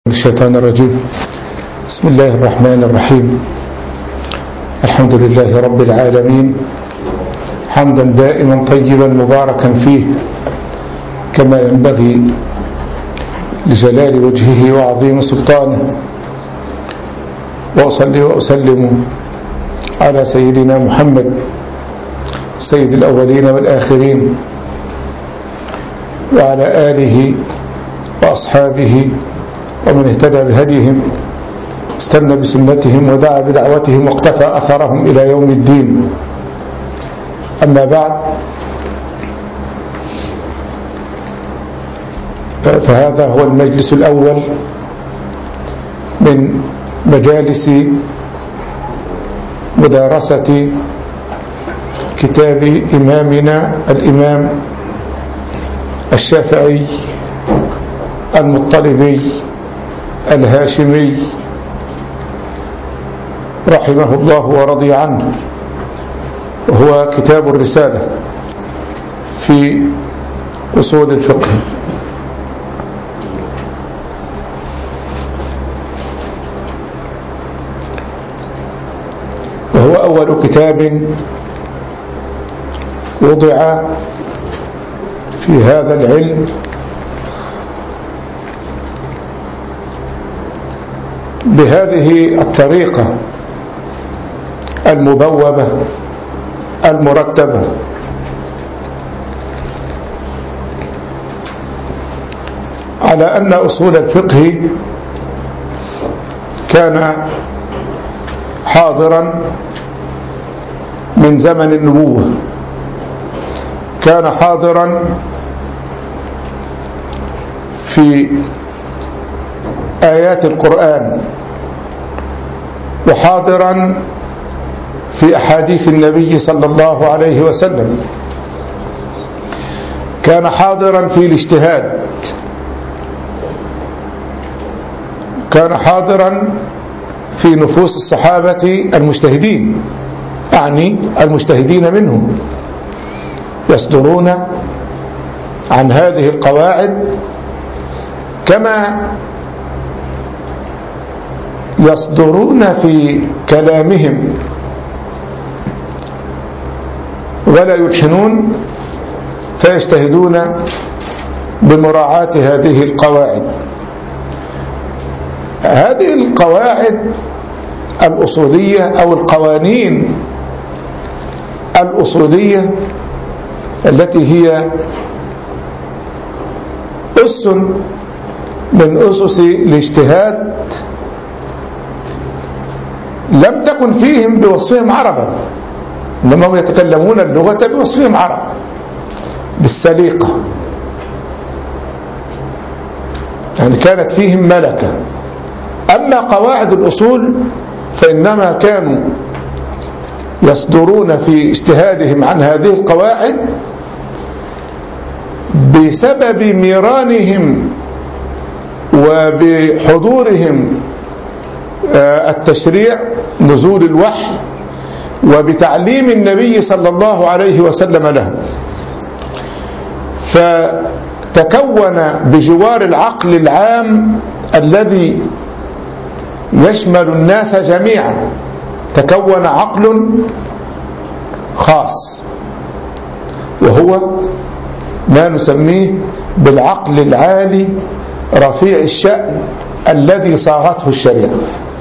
الشيطان الرجيم. بسم الله الرحمن الرحيم. الحمد لله رب العالمين، حمدا دائما طيبا مباركا فيه كما ينبغي لجلال وجهه وعظيم سلطانه، وأصلي وأسلم على سيدنا محمد سيد الأولين والآخرين، وعلى آله وأصحابه ومن اهتدى بهديهم استنى بسنتهم ودعا بدعوتهم واقتفى أثرهم إلى يوم الدين. أما بعد، فهذا هو المجلس الأول من مجالس مدارسة كتاب إمامنا الإمام الشافعي المطلبي الهاشمي رحمه الله ورضي عنه، وهو كتاب الرسالة في أصول الفقه. وهو أول كتاب وضع في هذا العلم بهذه الطريقة المبوبة المرتبة، على أن أصول الفقه كان حاضرا من زمن النبوة، كان حاضرا في آيات القرآن، وحاضرا في أحاديث النبي صلى الله عليه وسلم، كان حاضرا في الاجتهاد، كان حاضرا في نفوس الصحابة المجتهدين، أعني المجتهدين منهم، يصدرون عن هذه القواعد كما يصدرون في كلامهم ولا يلحنون، فيجتهدون بمراعاة هذه القواعد. هذه القواعد الأصولية أو القوانين الأصولية التي هي أس من أسس الاجتهاد لم تكن فيهم بوصفهم عربا، إنما هم يتكلمون اللغة بوصفهم عرب بالسليقة، يعني كانت فيهم ملكة. أما قواعد الأصول فإنما كانوا يصدرون في اجتهادهم عن هذه القواعد بسبب ميرانهم وبحضورهم التشريع، نزول الوحي، وبتعليم النبي صلى الله عليه وسلم له، فتكون بجوار العقل العام الذي يشمل الناس جميعا، تكون عقل خاص، وهو ما نسميه بالعقل العالي رفيع الشأن الذي صاغته الشريعة.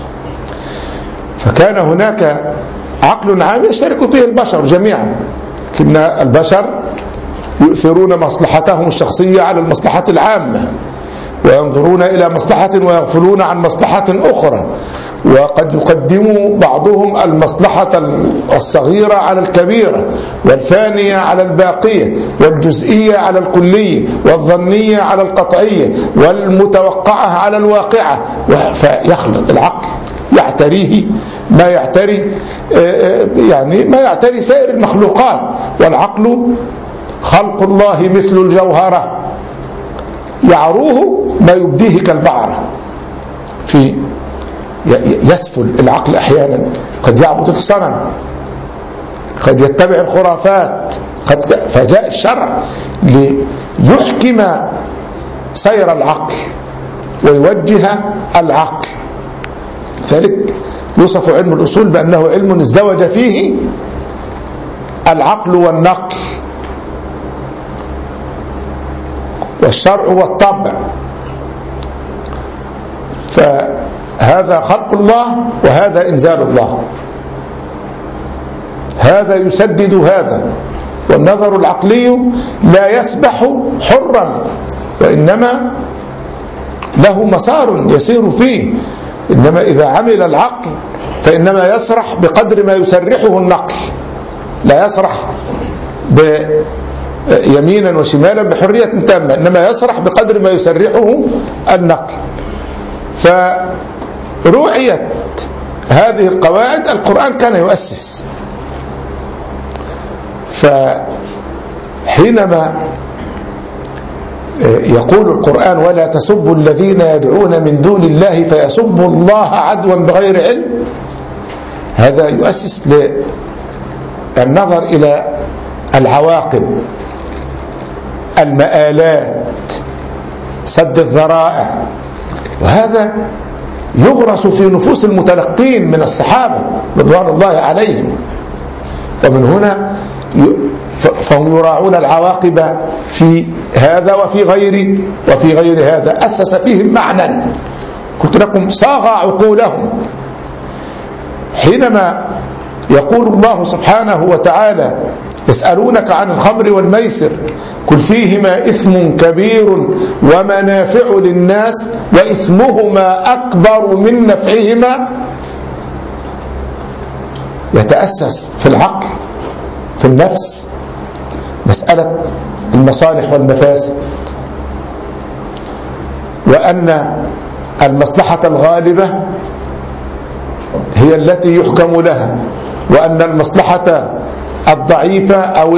فكان هناك عقل عام يشترك فيه البشر جميعا، لكن البشر يؤثرون مصلحتهم الشخصية على المصلحة العامة، وينظرون إلى مصلحة ويغفلون عن مصلحة أخرى، وقد يقدم بعضهم المصلحة الصغيرة على الكبيرة، والفانية على الباقية، والجزئية على الكلية، والظنية على القطعية، والمتوقعة على الواقعة، فيخلط العقل، يعتريه ما يعتري يعني ما يعتري سائر المخلوقات. والعقل خلق الله مثل الجوهرة، يعروه ما يبديه كالبعرة. في يسفل العقل أحيانا، قد يعبد الصنم، قد يتبع الخرافات، فجاء الشرع ليحكم سير العقل ويوجه العقل. لذلك يوصف علم الأصول بأنه علم ازدوج فيه العقل والنقل والشرع والطبع، فهذا خلق الله وهذا إنزال الله، هذا يسدد هذا. والنظر العقلي لا يسبح حرا، وإنما له مسار يسير فيه، إنما إذا عمل العقل فإنما يسرح بقدر ما يسرحه النقل، لا يسرح يمينا وشمالا بحرية تامة، إنما يسرح بقدر ما يسرحه النقل. فرعيت هذه القواعد، القرآن كان يؤسس. فحينما يقول القرآن ولا تسبوا الذين يدعون من دون الله فيسبوا الله عدوا بغير علم، هذا يؤسس للنظر إلى العواقب، المآلات، سد الذرائع، وهذا يغرس في نفوس المتلقين من الصحابة رضوان الله عليهم. ومن هنا فهم يراعون العواقب في هذا وفي غير هذا. أسس فيهم معنى قلت لكم صاغ عقولهم. حينما يقول الله سبحانه وتعالى يسألونك عن الخمر والميسر قل فيهما إثم كبير ومنافع للناس وإثمهما أكبر من نفعهما، يتأسس في العقل، في النفس، مسألة المصالح والمفاسد، وأن المصلحة الغالبة هي التي يحكم لها، وأن المصلحة الضعيفة أو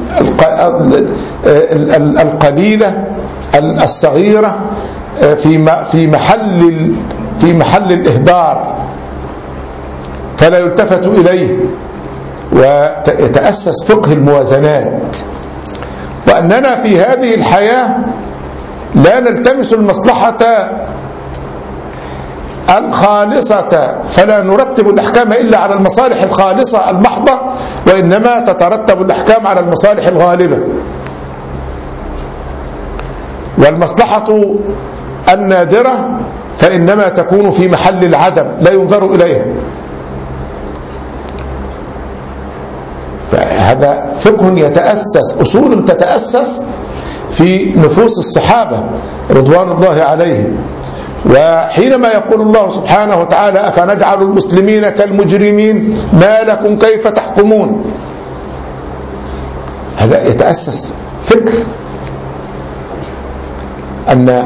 القليلة الصغيرة في محل الإهدار فلا يلتفت إليه، ويتأسس فقه الموازنات، وأننا في هذه الحياة لا نلتمس المصلحة الخالصة فلا نرتب الأحكام إلا على المصالح الخالصة المحضة، وإنما تترتب الأحكام على المصالح الغالبة. والمصلحة النادرة فإنما تكون في محل العدم لا ينظر إليها. فهذا فقه يتأسس، أصول تتأسس في نفوس الصحابة رضوان الله عليهم. وحينما يقول الله سبحانه وتعالى أفنجعل المسلمين كالمجرمين ما لكم كيف تحكمون، هذا يتأسس فكر أن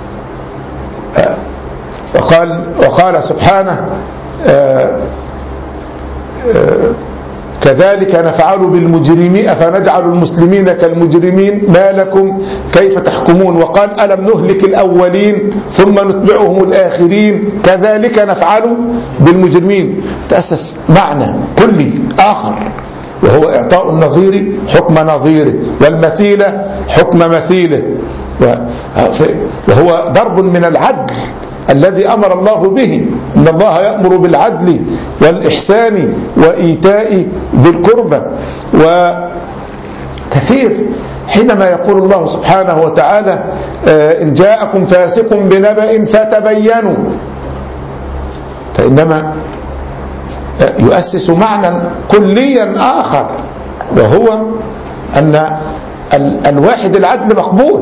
وقال سبحانه كذلك نفعل بالمجرمين أفنجعل المسلمين كالمجرمين ما لكم كيف تحكمون، وقال ألم نهلك الأولين ثم نتبعهم الآخرين كذلك نفعل بالمجرمين. تأسس معنى كلي آخر، وهو إعطاء النظير حكم نظيره والمثيل حكم مثيله، وهو ضرب من العدل الذي أمر الله به، إن الله يأمر بالعدل والإحسان وإيتاء ذي القربى. وكثير حينما يقول الله سبحانه وتعالى إن جاءكم فاسق بنبأ فتبينوا، فإنما يؤسس معنى كليا آخر، وهو أن الواحد العدل مقبول،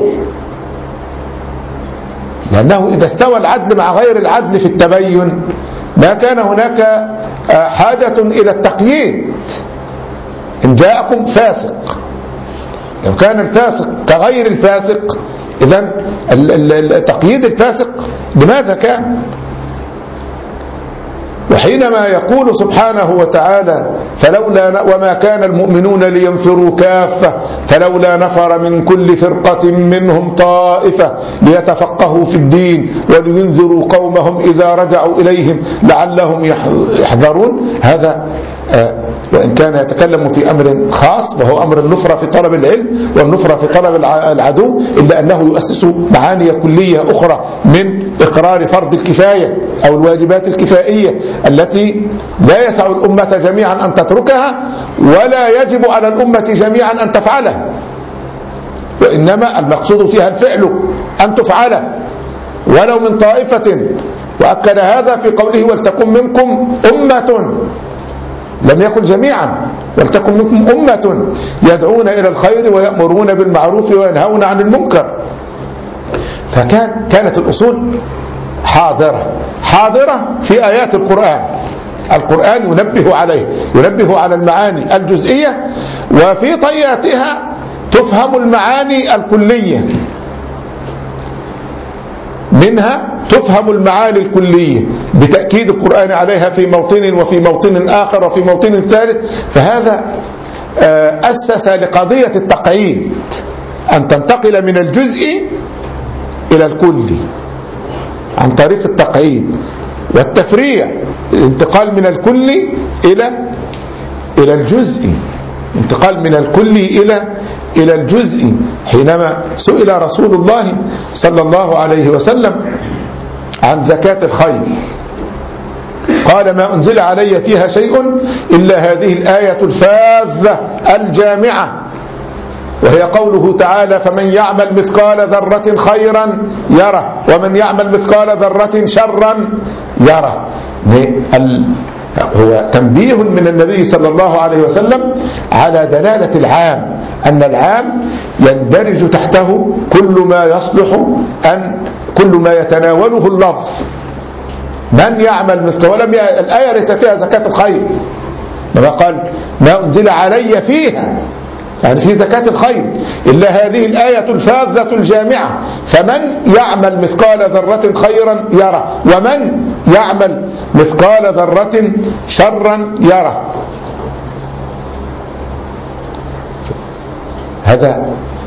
لأنه إذا استوى العدل مع غير العدل في التبين ما كان هناك حاجة إلى التقييد. إن جاءكم فاسق، لو كان الفاسق كغير الفاسق إذن تقييد الفاسق لماذا كان؟ وحينما يقول سبحانه وتعالى فلولا وما كان المؤمنون لينفروا كافة فلولا نفر من كل فرقة منهم طائفة ليتفقهوا في الدين ولينذروا قومهم إذا رجعوا إليهم لعلهم يحذرون، هذا وإن كان يتكلم في أمر خاص وهو أمر النفرة في طلب العلم والنفرة في طلب العدو، إلا أنه يؤسس معاني كلية أخرى من إقرار فرض الكفاية أو الواجبات الكفائية التي لا يسع الأمة جميعا أن تتركها ولا يجب على الأمة جميعا أن تفعلها، وإنما المقصود فيها الفعل أن تفعل ولو من طائفة. وأكد هذا في قوله ولتكن منكم أمة، لم يكن جميعا، ولتكن منكم أمة يدعون إلى الخير ويأمرون بالمعروف وينهون عن المنكر. فكانت الأصول حاضرة في آيات القرآن. القرآن ينبه على المعاني الجزئية، وفي طياتها تفهم المعاني الكلية، منها تفهم المعاني الكلية بتأكيد القرآن عليها في موطن وفي موطن آخر وفي موطن ثالث. فهذا أسس لقضية التقعيد، أن تنتقل من الجزء إلى الكل عن طريق التقعيد والتفريع، الانتقال من الكل إلى الجزء، انتقال من الكل إلى الجزء. حينما سئل رسول الله صلى الله عليه وسلم عن زكاة الخيل قال ما أنزل علي فيها شيء إلا هذه الآية الفاذة الجامعة، وهي قوله تعالى فمن يعمل مثقال ذرة خيرا يره ومن يعمل مثقال ذرة شرا يره. هو تنبيه من النبي صلى الله عليه وسلم على دلالة العام، أن العام يندرج تحته كل ما يصلح كل ما يتناوله اللفظ. من يعمل مثقال، الآية ليس فيها زكاة الخيل، لما قال ما أنزل علي فيها يعني في زكاة الخيل إلا هذه الآية الفاذة الجامعة، فمن يعمل مثقال ذرة خيرا يره ومن يعمل مثقال ذرة شرا يره. هذا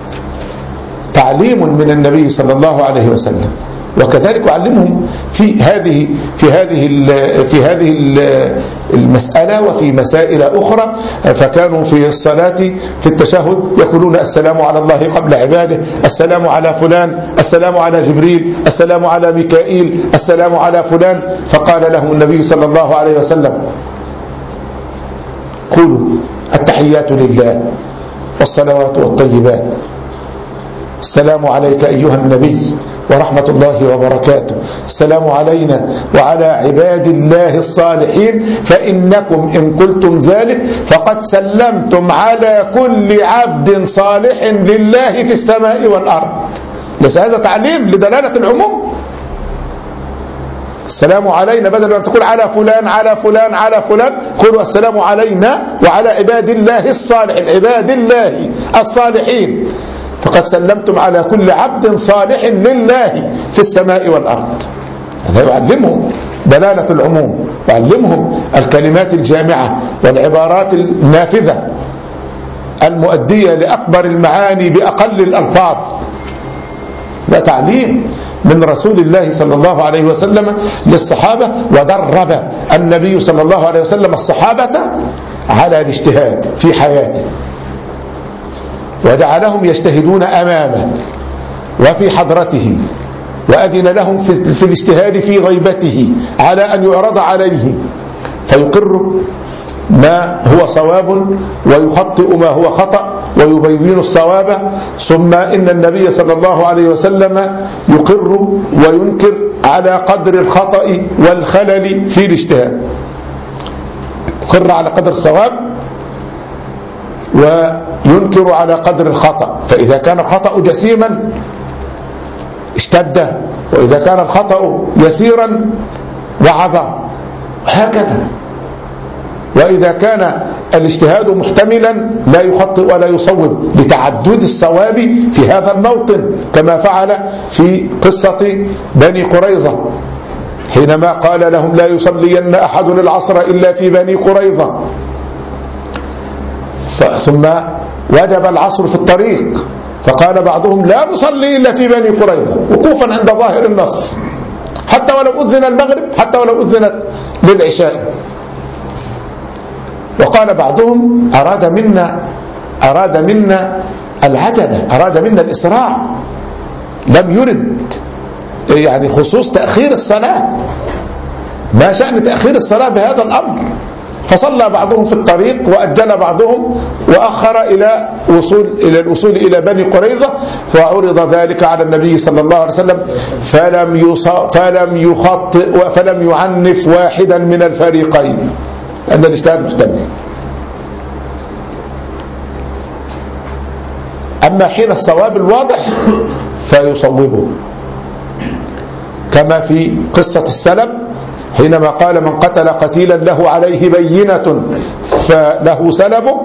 تعليم من النبي صلى الله عليه وسلم، وكذلك علمهم في هذه المسألة وفي مسائل أخرى. فكانوا في الصلاة في التشهد يقولون السلام على الله قبل عباده، السلام على فلان، السلام على جبريل، السلام على ميكائيل، السلام على فلان. فقال لهم النبي صلى الله عليه وسلم قولوا التحيات لله والصلوات والطيبات، السلام عليك أيها النبي ورحمة الله وبركاته، السلام علينا وعلى عباد الله الصالحين، فإنكم إن قلتم ذلك فقد سلمتم على كل عبد صالح لله في السماء والأرض. ليس هذا تعليم لدلالة العموم؟ السلام علينا بدل أن تقول على فلان على فلان على فلان، قولوا السلام علينا وعلى عباد الله الصالحين، عباد الله الصالحين، فقد سلمتم على كل عبد صالح لله في السماء والأرض. هذا يعلمهم دلالة العموم، يعلمهم الكلمات الجامعة والعبارات النافذة المؤدية لأكبر المعاني بأقل الألفاظ. ده تعليم من رسول الله صلى الله عليه وسلم للصحابة. ودرب النبي صلى الله عليه وسلم الصحابة على الاجتهاد في حياته، وجعلهم يجتهدون أمامه وفي حضرته، وأذن لهم في الاجتهاد في غيبته على أن يعرض عليه فيقر ما هو صواب ويخطئ ما هو خطأ ويبين الصواب. ثم إن النبي صلى الله عليه وسلم يقر وينكر على قدر الخطأ والخلل في الاجتهاد، يقر على قدر الصواب وينكر على قدر الخطأ. فإذا كان الخطأ جسيما اشتد، وإذا كان الخطأ يسيرا وعظ، هكذا. وإذا كان الاجتهاد محتملا لا يخطئ ولا يصوب لتعدد الصواب في هذا الموطن، كما فعل في قصة بني قريظة حينما قال لهم لا يصلين أحد العصر إلا في بني قريظة، ثم وجب العصر في الطريق فقال بعضهم لا نصلي إلا في بني قريظة، وقوفا عند ظاهر النص، حتى ولو أذن المغرب، حتى ولو أذنت للعشاء. وقال بعضهم أراد منا العجلة، أراد منا الإسراع، لم يرد يعني خصوص تأخير الصلاة. ما شأن تأخير الصلاة بهذا الأمر؟ فصلى بعضهم في الطريق وأجل بعضهم وأخر إلى الوصول إلى بني قريظة، فعرض ذلك على النبي صلى الله عليه وسلم فلم يخطئ فلم يعنف واحدا من الفريقين، لأن الاجتهاد محتمل. أما حين الصواب الواضح فيصوبه، كما في قصة السلب حينما قال: من قتل قتيلا له عليه بينة فله سلبه.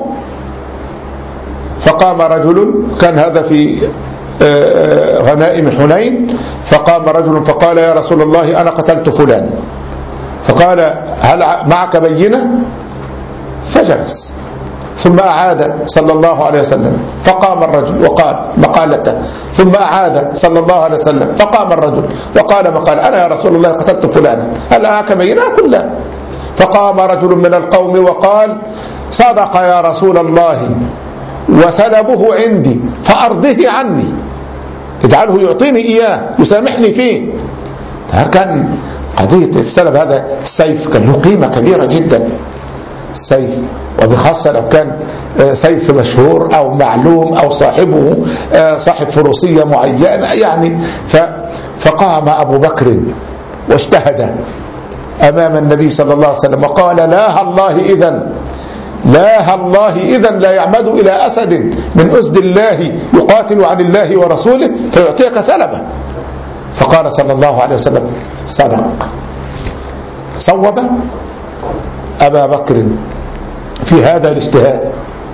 فقام رجل، كان هذا في غنائم حنين، فقام رجل فقال: يا رسول الله أنا قتلت فلان. فقال: هل معك بينة؟ فجلس، ثم أعاد صلى الله عليه وسلم، فقام الرجل وقال مقالته، ثم أعاد صلى الله عليه وسلم، فقام الرجل وقال مقال: أنا يا رسول الله قتلت فلانا، هل معك بينة؟ قل لا. فقام رجل من القوم وقال: صدق يا رسول الله، وسلبه عندي فأرضه عني، اجعله يعطيني إياه يسامحني فيه. كان قضية السلب هذا السيف كان له قيمة كبيرة جدا، السيف، وبخاصة لو كان سيف مشهور أو معلوم أو صاحبه صاحب فروسية معينة يعني. فقام أبو بكر واجتهد أمام النبي صلى الله عليه وسلم وقال: لا الله إذا لا يعمد إلى أسد من أسد الله يقاتل عن الله ورسوله فيعطيك سلبه. فقال صلى الله عليه وسلم: صدق. صوب أبا بكر في هذا الاجتهاد.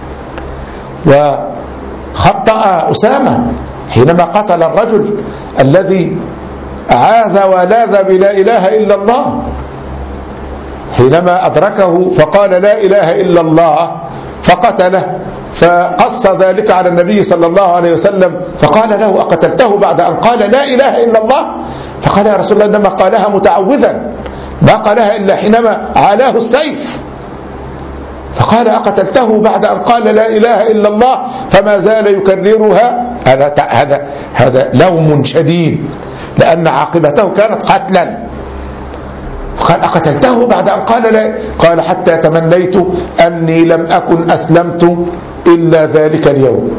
وخطأ أسامة حينما قتل الرجل الذي عاذ ولاذ بلا إله إلا الله، حينما أدركه فقال: لا إله إلا الله، فقتله، فقص ذلك على النبي صلى الله عليه وسلم، فقال له: أقتلته بعد أن قال لا إله إلا الله؟ فقال: يا رسول الله إنما قالها متعوذا، ما قالها إلا حينما عالاه السيف. فقال: أقتلته بعد أن قال لا إله إلا الله؟ فما زال يكررها. هذا لوم شديد، لأن عاقبته كانت قتلا. قال: أقتلته بعد أن قال لا؟ قال: حتى تمنيت أني لم أكن أسلمت إلا ذلك اليوم.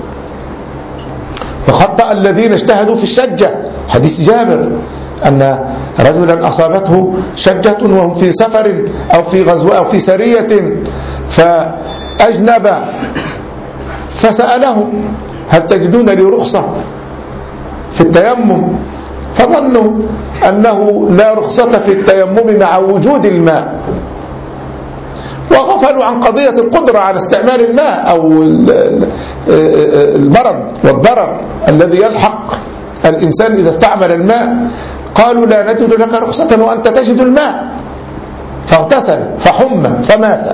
وخطأ الذين اجتهدوا في الشجة، حديث جابر أن رجلا أصابته شجة وهم في سفر أو في غزوة أو في سرية، فأجنب، فسألهم: هل تجدون لي رخصة في التيمم؟ فظنوا أنه لا رخصة في التيمم مع وجود الماء، وغفلوا عن قضية القدرة على استعمال الماء أو المرض والضرر الذي يلحق الإنسان إذا استعمل الماء. قالوا: لا نجد لك رخصة وأنت تجد الماء. فاغتسل فحمى فمات.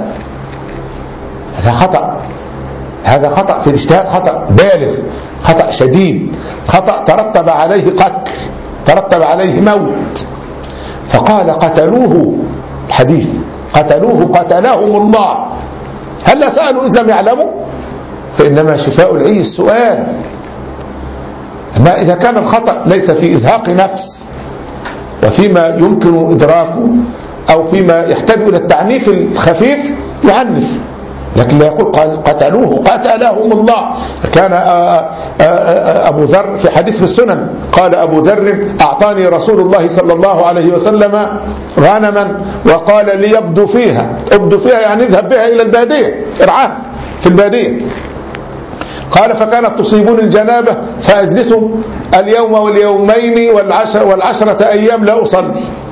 هذا خطأ في الاجتهاد، خطأ بالغ، خطأ شديد، خطأ ترتب عليه قتل، ترتب عليه موت. فقال: قتلوه، الحديث قتلوه قتلهم الله. هل سألوا إذ لم يعلموا؟ فإنما شفاء العي السؤال. أما إذا كان الخطأ ليس في إزهاق نفس وفيما يمكن إدراكه أو فيما يحتاج إلى التعنيف الخفيف يعنف، لكن لا يقول قتلوه قتلهم الله. كان أبو ذر في حديث في السنن قال أبو ذر: أعطاني رسول الله صلى الله عليه وسلم غنما وقال لي ابدو فيها يعني اذهب بها إلى البادية، ارعاها في البادية. قال: فكانت تصيبني الجنابة فأجلس اليوم واليومين والعشرة أيام لا أصلي.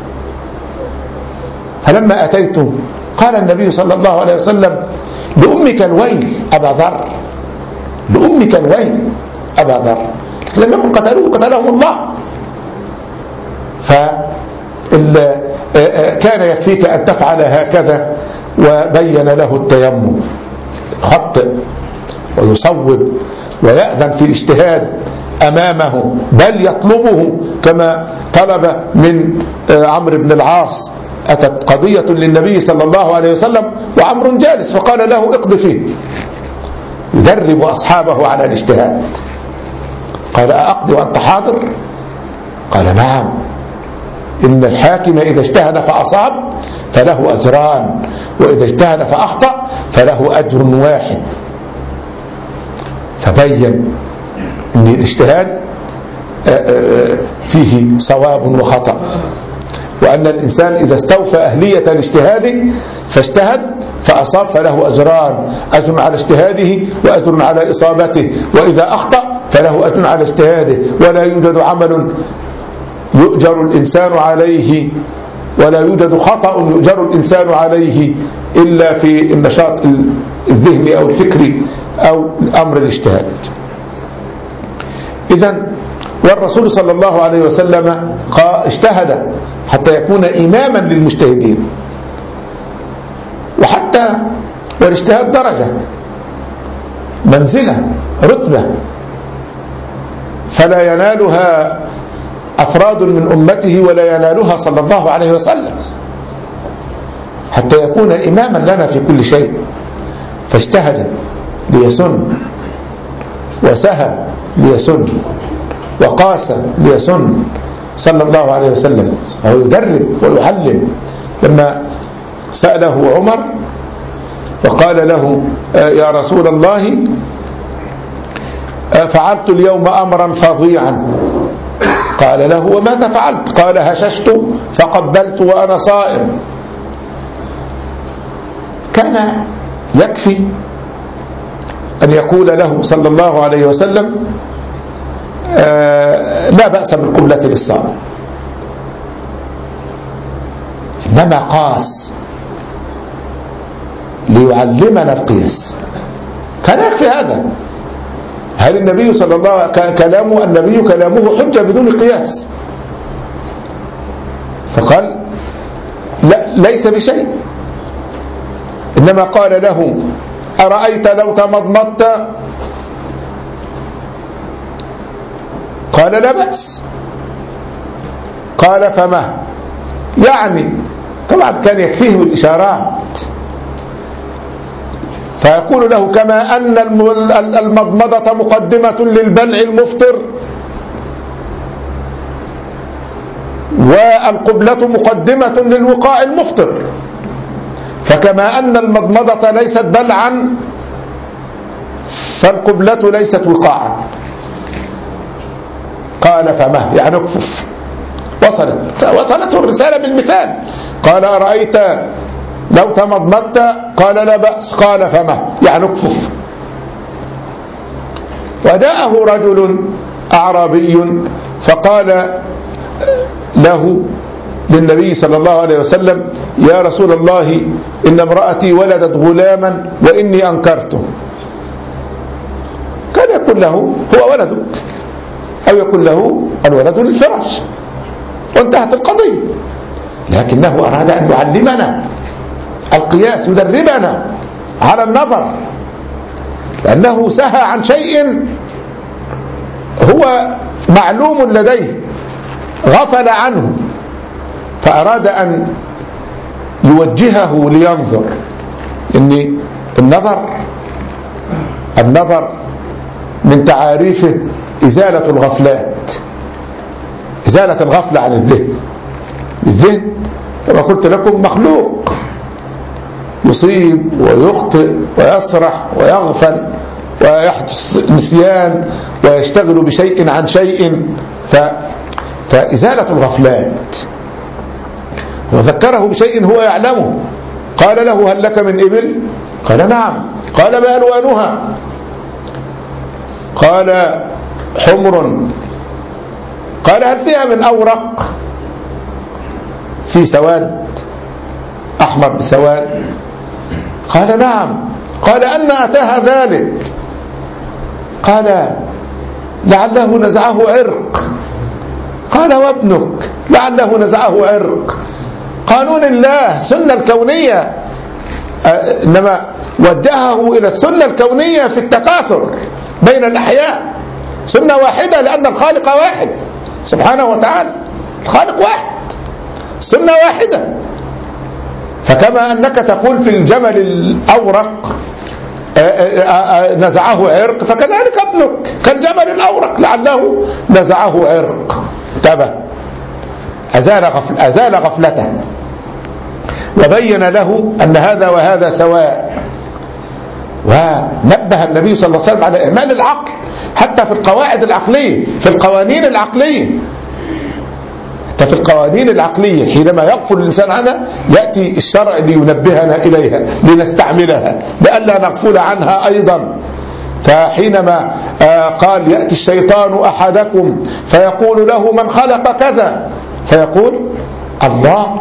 فلما أتيت قال النبي صلى الله عليه وسلم: لأمك الويل أبا ذر، لأمك الويل أبا ذر. لم يكن قتلوه قتلهم الله. فكان يكفيك أن تفعل هكذا. وبين له التيمم، خطئ ويصوب ويأذن في الاجتهاد أمامه، بل يطلبه كما طلب من عمرو بن العاص، أتت قضية للنبي صلى الله عليه وسلم وعمرو جالس، فقال له اقض فيه، يدرب أصحابه على الاجتهاد. قال أقضي وأنت حاضر؟ قال نعم، إن الحاكم إذا اجتهد فأصاب فله أجران، وإذا اجتهد فأخطأ فله أجر واحد. فبين أن الاجتهاد فيه صواب وخطأ، وأن الإنسان إذا استوفى أهلية الاجتهاد فاجتهد فأصاب فله أجران، أجر على اجتهاده وأجر على إصابته، وإذا أخطأ فله أجر على اجتهاده، ولا يوجد عمل يؤجر الإنسان عليه، ولا يوجد خطأ يؤجر الإنسان عليه إلا في النشاط الذهني أو الفكري أو أمر الاجتهاد. إذن والرسول صلى الله عليه وسلم اجتهد حتى يكون إماما للمجتهدين، وحتى والاجتهاد درجة، منزلة، رتبة، فلا ينالها أفراد من أمته ولا ينالها صلى الله عليه وسلم، حتى يكون إماما لنا في كل شيء. فاجتهد ليسن، وسهى ليسن، وقاس ليسن صلى الله عليه وسلم، وهو يدرب ويعلم. لما سأله عمر وقال له يا رسول الله فعلت اليوم أمرا فظيعا، قال له وماذا فعلت؟ قال هششت فقبلت وأنا صائم. كان يكفي أن يقول له صلى الله عليه وسلم لا بأس بالقبلة للصائم، إنما قاس ليعلمنا القياس. كان يكفي هذا. هل النبي صلى الله عليه وسلم النبي كلامه حجة بدون قياس؟ فقال لا، ليس بشيء، إنما قال له أرأيت لو تمضمضت؟ قال لا بأس. قال فما؟ يعني طبعا كان يكفيه الإشارات، فيقول له كما أن المضمضة مقدمة للبلع المفطر، والقبلة مقدمة للوقاء المفطر، فكما أن المضمضة ليست بلعا فالقبلة ليست وقاعا. قال فما؟ يعني اكفف. وصلته الرسالة بالمثال. قال أرأيت لو تمضمضت؟ قال لا بأس. قال فما؟ يعني اكفف. وجاءه رجل أعرابي فقال له للنبي صلى الله عليه وسلم يا رسول الله إن امرأتي ولدت غلاما وإني أنكرته. كان يقول له هو ولدك، أو يقول له الولد للفراش، وانتهت القضية. لكنه أراد أن يعلمنا القياس، يدربنا على النظر، لأنه سهى عن شيء هو معلوم لديه، غفل عنه، فأراد أن يوجهه لينظر. إن النظر من تعاريفه إزالة الغفلات، إزالة الغفلة عن الذهن. الذهن كما قلت لكم مخلوق، يصيب ويخطئ ويسرح ويغفل ويحدث نسيان ويشتغل بشيء عن شيء، فإزالة الغفلات. وذكره بشيء هو يعلمه. قال له هل لك من إبل؟ قال نعم. قال ما ألوانها؟ قال حمر. قال هل فيها من أورق؟ في سواد، أحمر بسواد. قال نعم. قال أن أتاها ذلك؟ قال لعله نزعه عرق. قال وابنك لعله نزعه عرق. قانون الله، سنة الكونية، إنما وجهه إلى السنة الكونية في التكاثر بين الأحياء، سنة واحدة لأن الخالق واحد سبحانه وتعالى. الخالق واحد، سنة واحدة. فكما أنك تقول في الجمل الأورق نزعه عرق، فكذلك ابنك كالجمل الأورق لعله نزعه عرق. انتبه، أزال غفلته وبين له أن هذا وهذا سواء. ونبه النبي صلى الله عليه وسلم على إهمال العقل حتى في القواعد العقلية، في القوانين العقلية، حتى في القوانين العقلية حينما يغفل الإنسان عنها يأتي الشرع لينبهنا إليها لنستعملها لئلا نغفل عنها أيضا. فحينما قال يأتي الشيطان أحدكم فيقول له من خلق كذا، فيقول الله،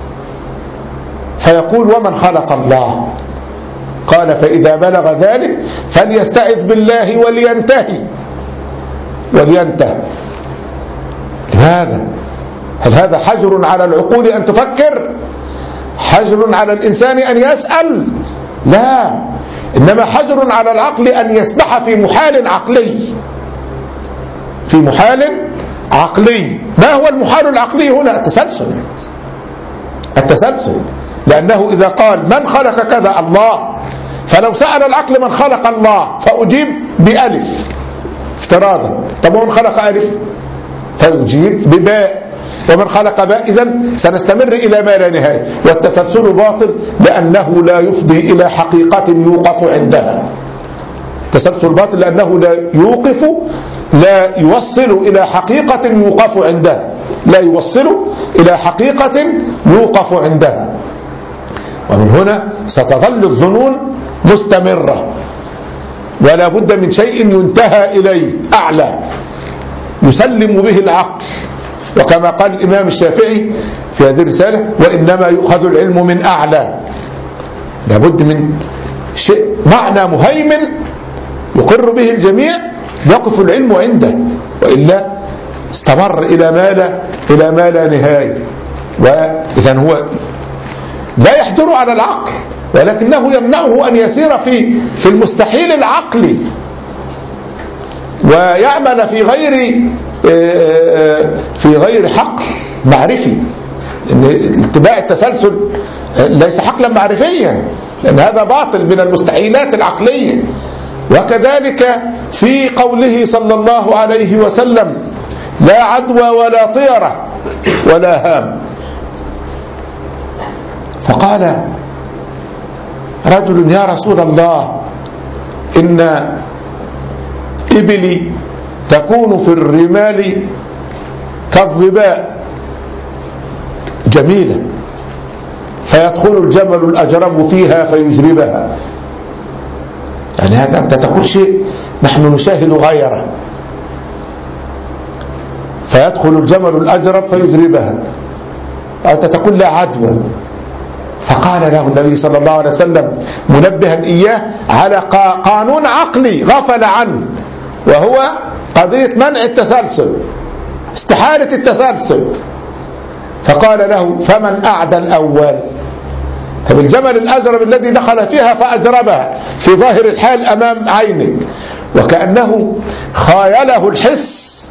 فيقول ومن خلق الله؟ قال فإذا بلغ ذلك فليستعذ بالله ولينتهي. لماذا؟ هل هذا حجر على العقول أن تفكر؟ حجر على الإنسان أن يسأل؟ لا، إنما حجر على العقل أن يسبح في محال عقلي. في محال عقلي. ما هو المحال العقلي هنا؟ التسلسل. لأنه إذا قال من خلق كذا الله، فلو سأل العقل من خلق الله فأجيب بألف افتراضا، طب ومن خلق ألف؟ فيجيب بباء، ومن خلق باء. إذن سنستمر إلى ما لا نهاية، والتسلسل باطل لأنه لا يفضي إلى حقيقة يوقف عندها. التسلسل باطل لأنه لا يوصل إلى حقيقة يوقف عندها، لا يوصل إلى حقيقة يوقف عندها. ومن هنا ستظل الظنون مستمرة، ولا بد من شيء ينتهى إليه أعلى يسلم به العقل. وكما قال الإمام الشافعي في هذه الرسالة وإنما يؤخذ العلم من أعلى. لا بد من شيء معنى مهيمن يقر به الجميع يقف العلم عنده، وإلا استمر إلى ما لا نهاية. وإذن هو لا يحجر على العقل، ولكنه يمنعه أن يسير في المستحيل العقلي ويعمل في غير حقل معرفي. إن اتباع التسلسل ليس حقلا معرفيا، لأن هذا باطل من المستحيلات العقلية. وكذلك في قوله صلى الله عليه وسلم لا عدوى ولا طيرة ولا هام. فقال رجل يا رسول الله إن إبلي تكون في الرمال كالظباء جميلة، فيدخل الجمل الأجرب فيها فيجربها. يعني هذا أنت تقول شيء نحن نشاهد غيره، فيدخل الجمل الأجرب فيجربها، أنت تقول لا عدوى. فقال له النبي صلى الله عليه وسلم منبها إياه على قانون عقلي غفل عنه، وهو قضية منع التسلسل، استحالة التسلسل. فقال له فمن أعدى الأول؟ طب الجمل الأجرب الذي دخل فيها فأجربها في ظاهر الحال أمام عينك، وكأنه خايله الحس،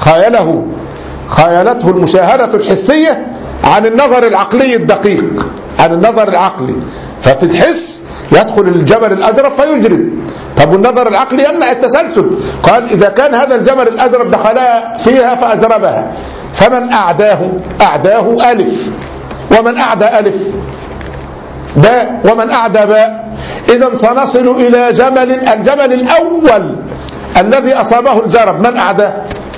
خايلته المشاهدة الحسية عن النظر العقلي الدقيق، عن النظر العقلي. ففي الحس يدخل الجمل الأجرب فيجرب. طب والنظر العقلي يمنع التسلسل. قال إذا كان هذا الجمل الأجرب دخلها فيها فأجربها، فمن أعداه ألف، ومن أعدى ألف باء، ومن أعدى باء. إذن سنصل إلى الجمل الأول الذي أصابه الجرب، من أعداه؟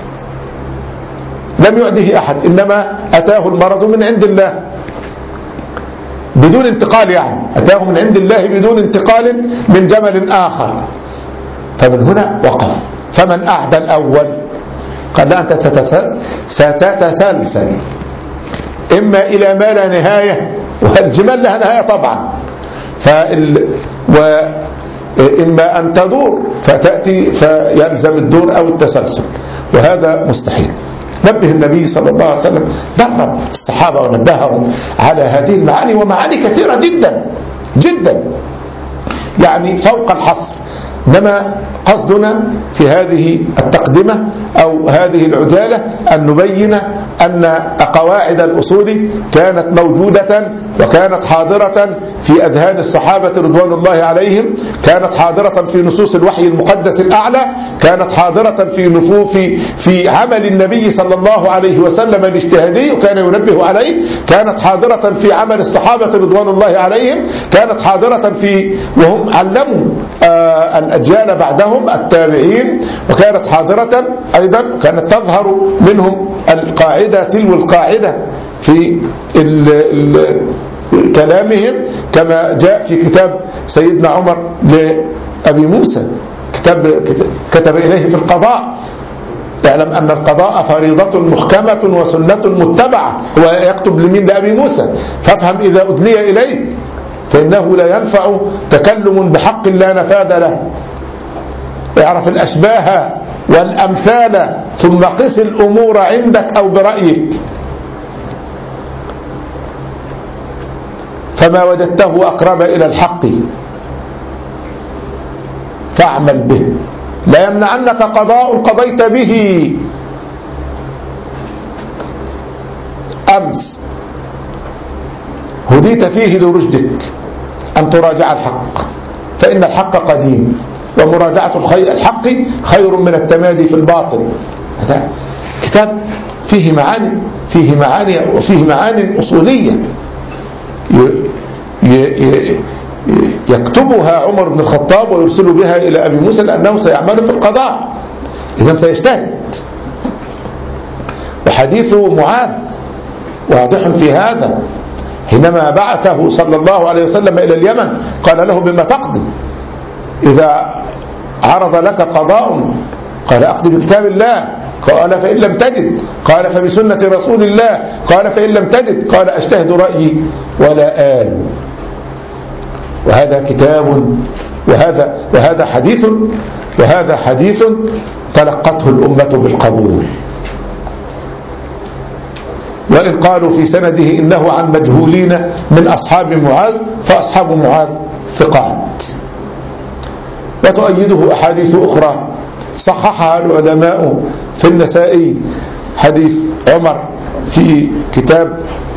لم يعده أحد، إنما أتاه المرض من عند الله بدون انتقال، يعني أتاه من عند الله بدون انتقال من جمل آخر. فمن هنا وقف فمن أعدى الأول. قال لا، أنت ستتسلسل إما إلى ما لا نهاية، والجمال لها نهاية طبعا، وإما أن تدور فتأتي فيلزم الدور أو التسلسل، وهذا مستحيل. نبه النبي صلى الله عليه وسلم، درب الصحابة ونبههم على هذه المعاني، ومعاني كثيرة جدا جدا، يعني فوق الحصر. إنما قصدنا في هذه التقدمة أو هذه العجالة أن نبين أن قواعد الأصول كانت موجودة وكانت حاضرة في أذهان الصحابة رضوان الله عليهم، كانت حاضرة في نصوص الوحي المقدس الأعلى، كانت حاضرة في عمل النبي صلى الله عليه وسلم الاجتهادي وكان ينبه عليه، كانت حاضرة في عمل الصحابة رضوان الله عليهم، كانت حاضرة وهم علموا الأجيال بعدهم التابعين، وكانت حاضرة أيضا كانت تظهر منهم القاعدة تلو القاعدة في كلامهم، كما جاء في كتاب سيدنا عمر لأبي موسى، كتب إليه في القضاء: اعلم أن القضاء فريضة محكمة وسنة متبعة. هو يكتب لمين؟ لأبي موسى: فافهم إذا أدلي إليه فإنه لا ينفع تكلم بحق لا نفاذ له. اعرف الأشباه والأمثال ثم قس الأمور عندك أو برأيك، فما وجدته أقرب إلى الحق فاعمل به، لا يمنعنك قضاء قضيت به أمس هديت فيه لرشدك أن تراجع الحق، فإن الحق قديم، ومراجعة الحق خير من التمادي في الباطل. هذا كتاب فيه معاني أصولية يكتبها عمر بن الخطاب ويرسل بها إلى أبي موسى لأنه سيعمل في القضاء، إذن سيجتهد. وحديث معاذ واضح في هذا، حينما بعثه صلى الله عليه وسلم إلى اليمن قال له: بما تقضي إذا عرض لك قضاء؟ قال: أقضي بكتاب الله. قال: فإن لم تجد؟ قال: فبسنة رسول الله. قال: فإن لم تجد؟ قال: أجتهد رأيي ولا آل. وهذا كتاب وهذا حديث تلقته الأمة بالقبول. وإن قالوا في سنده إنه عن مجهولين من أصحاب معاذ، فأصحاب معاذ ثقات. وتؤيده أحاديث أخرى صححها العلماء في النسائي، حديث عمر في كتاب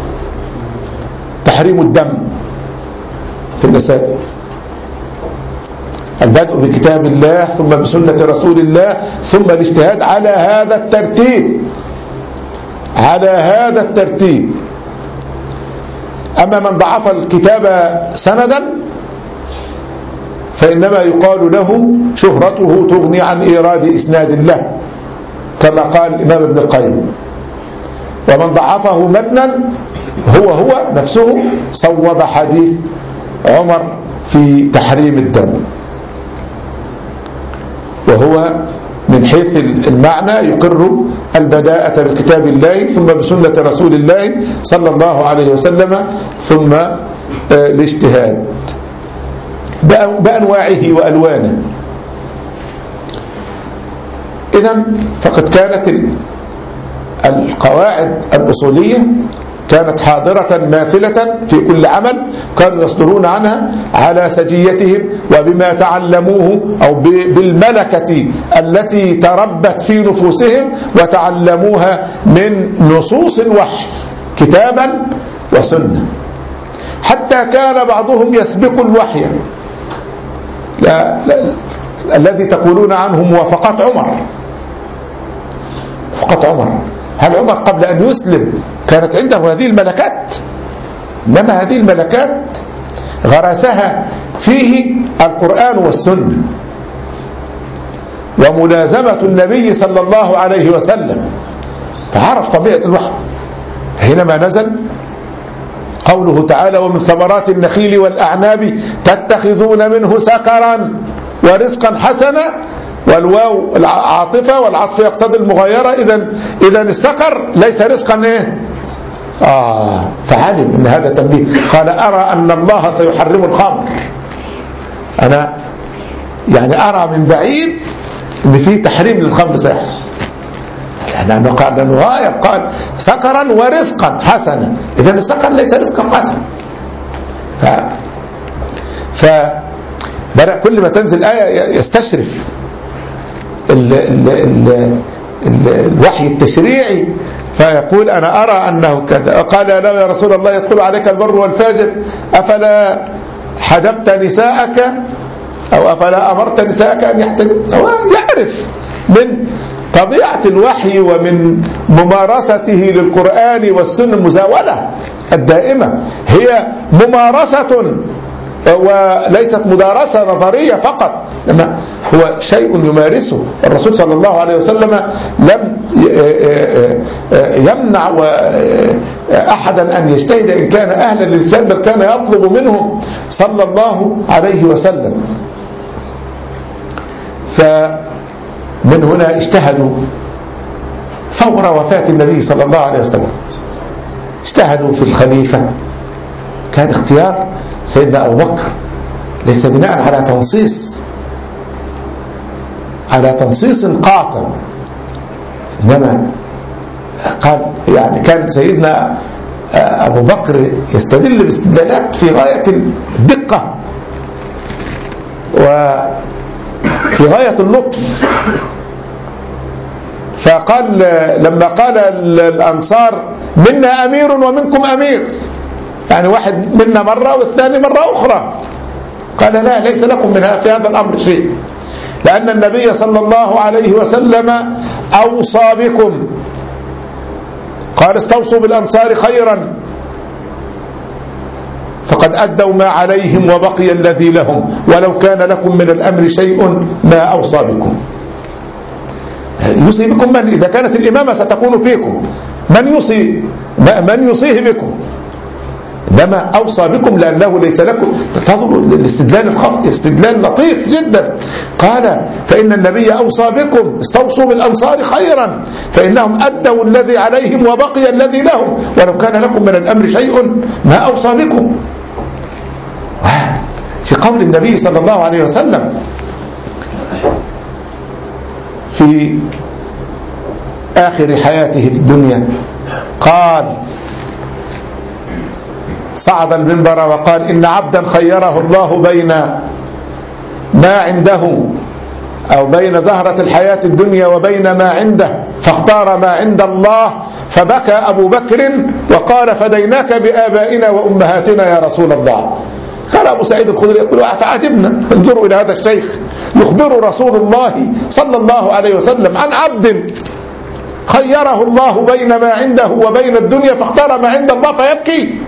تحريم الدم في النسائي: البدء بكتاب الله ثم بسنة رسول الله ثم الاجتهاد على هذا الترتيب. أما من ضعف الكتاب سندا فإنما يقال له شهرته تغني عن إيراد إسناد له، كما قال الإمام ابن القيم. ومن ضعفه متنا هو نفسه صوب حديث عمر في تحريم الدم، وهو من حيث المعنى يقر البداءة بكتاب الله ثم بسنة رسول الله صلى الله عليه وسلم ثم الاجتهاد بأنواعه وألوانه. إذن فقد كانت القواعد الأصولية كانت حاضرة ماثلة في كل عمل، كانوا يصدرون عنها على سجيتهم وبما تعلموه أو بالملكة التي تربت في نفوسهم وتعلموها من نصوص الوحي كتابا وسنة، حتى كان بعضهم يسبق الوحي. لا الذي تقولون عنه موافقات عمر، هل عمر قبل أن يسلم كانت عنده هذه الملكات؟ إنما هذه الملكات غرسها فيه القرآن والسنة وملازمة النبي صلى الله عليه وسلم، فعرف طبيعة الوحي. حينما نزل قوله تعالى: ومن ثمرات النخيل والأعناب تتخذون منه سكرا ورزقا حسنا، والواو العاطفة والعطف يقتضي المغايرة، إذن السكر ليس رزقا فعلم ان هذا تنبيه. قال: أرى أن الله سيحرم الخمر. أنا يعني أرى من بعيد ان في تحريم للخمر سيحصل، لأنه قال سكرا ورزقا حسنا، إذن السكر ليس رزقا حسنا. بدأ كل ما تنزل آية يستشرف الوحي التشريعي، فيقول أنا أرى أنه كذا. قال له يا رسول الله يدخل عليك البر والفاجر، أفلا حجبت نساءك أو أفلا أمرت نساءك أن يحتجب؟ هو يعرف من طبيعة الوحي ومن ممارسته للقرآن والسنة المزاولة الدائمة، هي ممارسة وليست مدارسة نظرية فقط، إنما هو شيء يمارسه. الرسول صلى الله عليه وسلم لم يمنع أحدا أن يجتهد إن كان أهلا للاجتهاد، بل كان يطلب منهم صلى الله عليه وسلم. فمن هنا اجتهدوا فور وفاة النبي صلى الله عليه وسلم، اجتهدوا في الخليفة. كان اختيار سيدنا أبو بكر ليس بناء على تنصيص قاطع، إنما قال يعني كان سيدنا أبو بكر يستدل باستدلالات في غاية الدقة وفي غاية اللطف. فقال لما قال الأنصار منا أمير ومنكم أمير، يعني واحد منا مرة والثاني مرة أخرى، قال لا، ليس لكم منها في هذا الأمر شيء، لأن النبي صلى الله عليه وسلم أوصى بكم، قال استوصوا بالأنصار خيرا فقد أدوا ما عليهم وبقي الذي لهم، ولو كان لكم من الأمر شيء ما أوصى بكم. يوصي بكم من؟ إذا كانت الإمامة ستكون فيكم من يوصيه بكم؟ إنما أوصى بكم لأنه ليس لكم. تنظروا الاستدلال الخاص، استدلال لطيف جدا. قال فإن النبي أوصى بكم استوصوا بالأنصار خيرا فإنهم أدوا الذي عليهم وبقي الذي لهم، ولو كان لكم من الأمر شيء ما أوصى بكم. في قول النبي صلى الله عليه وسلم في آخر حياته في الدنيا، قال صعد المنبر وقال إن عبدا خيره الله بين ما عنده أو بين زهرة الحياة الدنيا وبين ما عنده فاختار ما عند الله، فبكى أبو بكر وقال فديناك بآبائنا وأمهاتنا يا رسول الله. قال أبو سعيد الخدري يقول فعجبنا، انظروا إلى هذا الشيخ يخبر رسول الله صلى الله عليه وسلم عن عبد خيره الله بين ما عنده وبين الدنيا فاختار ما عند الله فيبكي،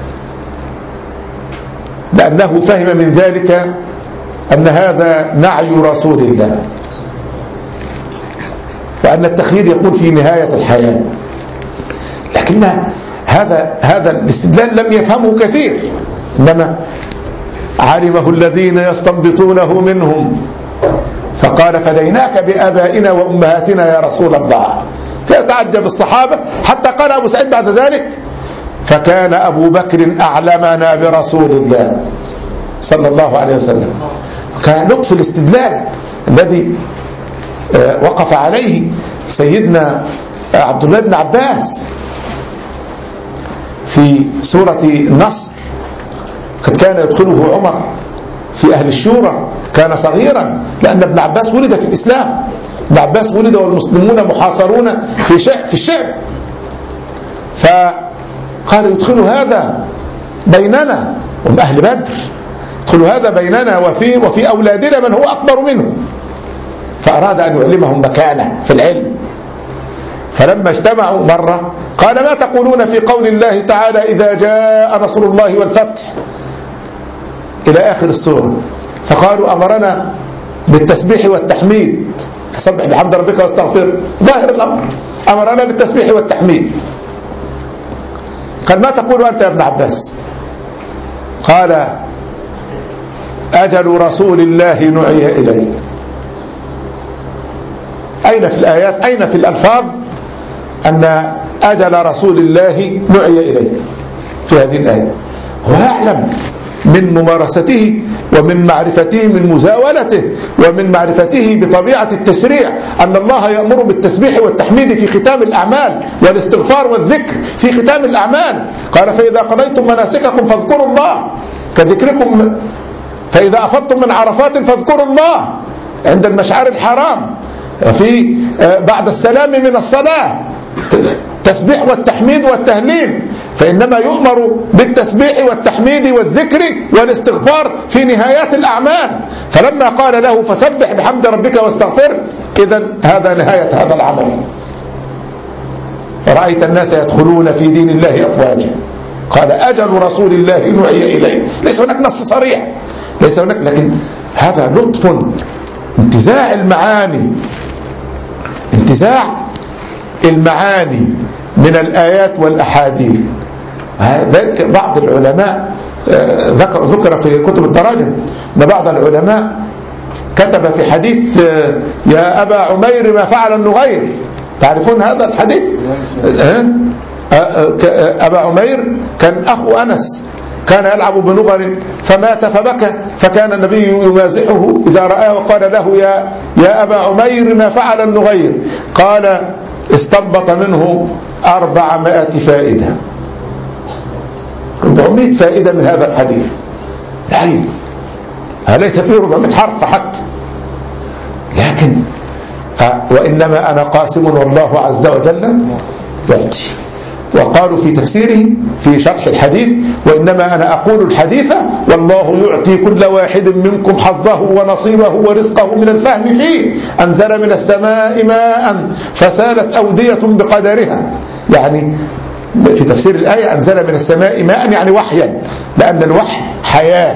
لأنه فهم من ذلك أن هذا نعي رسول الله، وأن التخيير يكون في نهاية الحياة. لكن هذا الاستدلال لم يفهمه كثير، إنما علمه الذين يستنبطونه منهم، فقال فديناك بآبائنا وأمهاتنا يا رسول الله. فيتعجب الصحابة حتى قال أبو سعيد بعد ذلك فكان أبو بكر أعلمنا برسول الله صلى الله عليه وسلم. كان لطف الاستدلال الذي وقف عليه سيدنا عبد الله بن عباس في سورة النصر، قد كان يدخله عمر في أهل الشورى، كان صغيرا لأن ابن عباس ولد في الإسلام، ابن عباس ولد والمسلمون محاصرون في الشعب، فقال يدخل هذا بيننا ومن أهل بدر، يدخل هذا بيننا وفي أولادنا من هو أكبر منه، فأراد أن يعلمهم مكانه في العلم. فلما اجتمعوا مرة قال ما تقولون في قول الله تعالى إذا جاء نصر الله والفتح إلى آخر السورة؟ فقالوا أمرنا بالتسبيح والتحميد، فسبح بحمد ربك واستغفر، ظاهر الأمر أمرنا بالتسبيح والتحميد. قال ما تقول أنت يا ابن عباس؟ قال أجل رسول الله نعي إليه. أين في الآيات، أين في الألفاظ أن أجل رسول الله نعي إليه في هذه الآية؟ هو يعلم من ممارسته ومن معرفته من مزاولته ومن معرفته بطبيعة التشريع أن الله يأمر بالتسبيح والتحميد في ختام الأعمال والاستغفار والذكر في ختام الأعمال. قال فإذا قضيتم مناسككم فاذكروا الله كذكركم فإذا أفضتم من عرفات فاذكروا الله عند المشعر الحرام في بعد السلام من الصلاة، التسبيح والتحميد والتهليل، فإنما يؤمر بالتسبيح والتحميد والذكر والاستغفار في نهايات الأعمال. فلما قال له فسبح بحمد ربك واستغفر، إذن هذا نهاية هذا العمل. رأيت الناس يدخلون في دين الله أفواجا، قال أجل رسول الله نوحي إليه. ليس هناك نص صريح، ليس هناك، لكن هذا لطف، انتزاع المعاني، انتزاع المعاني من الآيات والأحاديث. ذلك بعض العلماء ذكر في كتب التراجم أن بعض العلماء كتب في حديث يا أبا عمير ما فعل النغير. تعرفون هذا الحديث؟ أبا عمير كان أخو أنس، كان يلعب بنغر فمات فبكى، فكان النبي يمازحه إذا رآه وقال له يا أبا عمير ما فعل النغير؟ قال استنبط منه 400 فائدة، 400 فائدة من هذا الحديث. العلم ليس فيه 400 حرف حتى، لكن وإنما أنا قاسم والله عز وجل يعطي. وقالوا في تفسيره في شرح الحديث وإنما أنا أقول الحديث والله يعطي كل واحد منكم حظه ونصيبه ورزقه من الفهم فيه. أنزل من السماء ماء فسالت أودية بقدرها، يعني في تفسير الآية أنزل من السماء ماء يعني وحيا، لأن الوحي حياة.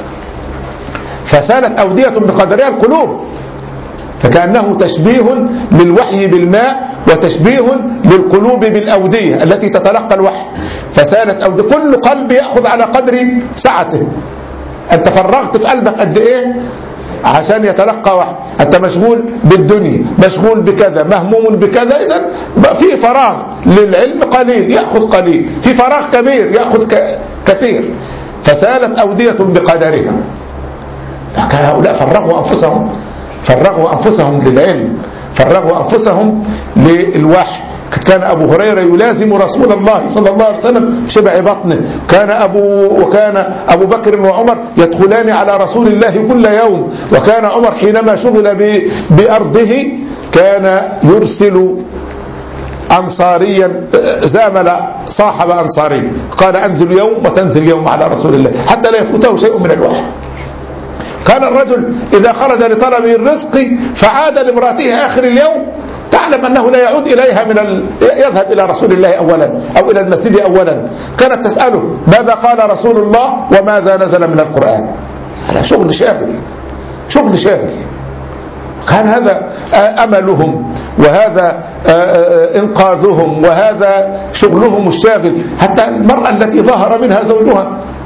فسالت أودية بقدرها القلوب، فكأنه تشبيه للوحي بالماء وتشبيه للقلوب بالأودية التي تتلقى الوحي. فسالت أودية، كل قلب يأخذ على قدر سعته. أنت فرغت في قلبك قد إيه عشان يتلقى وحي؟ أنت مشغول بالدنيا، مشغول بكذا، مهموم بكذا، إذن في فراغ للعلم قليل يأخذ قليل، في فراغ كبير يأخذ كثير. فسالت أودية بقدرها. فكان هؤلاء فرغوا أنفسهم للعلم، فرغوا أنفسهم للوحي. كان أبو هريرة يلازم رسول الله صلى الله عليه وسلم شبع بطنه، وكان أبو بكر وعمر يدخلان على رسول الله كل يوم، وكان عمر حينما شغل بأرضه كان يرسل أنصاريا زامل صاحب أنصاري، قال أنزل يوم وتنزل يوم على رسول الله حتى لا يفوته شيء من الوحي. كان الرجل إذا خرج لطلب الرزق فعاد لامرأته آخر اليوم تعلم أنه لا يعود إليها يذهب إلى رسول الله أولا أو إلى المسجد أولا، كانت تسأله ماذا قال رسول الله وماذا نزل من القرآن. هذا شغل شاغل. كان هذا أملهم، وهذا إنقاذهم، وهذا شغلهم الشاغل. حتى المرأة التي ظهر منها زوجها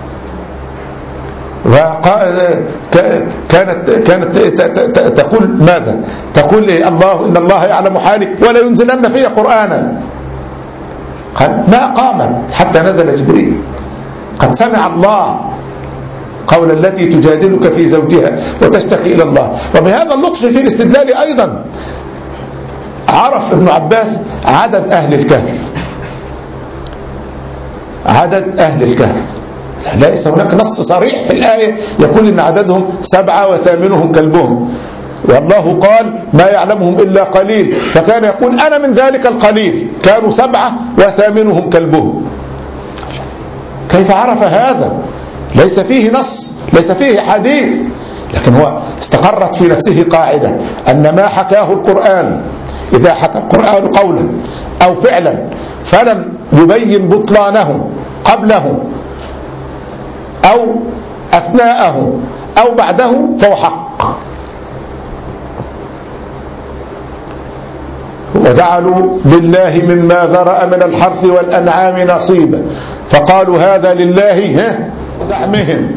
كانت تقول ماذا؟ تقول إن الله يعلم حالي ولا ينزلن في قرآنا. قال ما قامت حتى نزل جبريل، قد سمع الله قول التي تجادلك في زوجها وتشتكي إلى الله. وبهذا اللطف في الاستدلال أيضا عرف ابن عباس عدد أهل الكهف. ليس هناك نص صريح في الآية يقول إن عددهم 7 وثامنهم كلبهم، والله قال ما يعلمهم إلا قليل، فكان يقول أنا من ذلك القليل، كانوا 7 وثامنهم كلبهم. كيف عرف هذا؟ ليس فيه نص، ليس فيه حديث، لكن هو استقرت في نفسه قاعدة أن ما حكاه القرآن، إذا حكى القرآن قولا أو فعلا فلم يبين بطلانه قبله أو أثناءه أو بعده فهو حق. وجعلوا لله مما ذرأ من الحرث والأنعام نصيبا فقالوا هذا لله وزعمهم،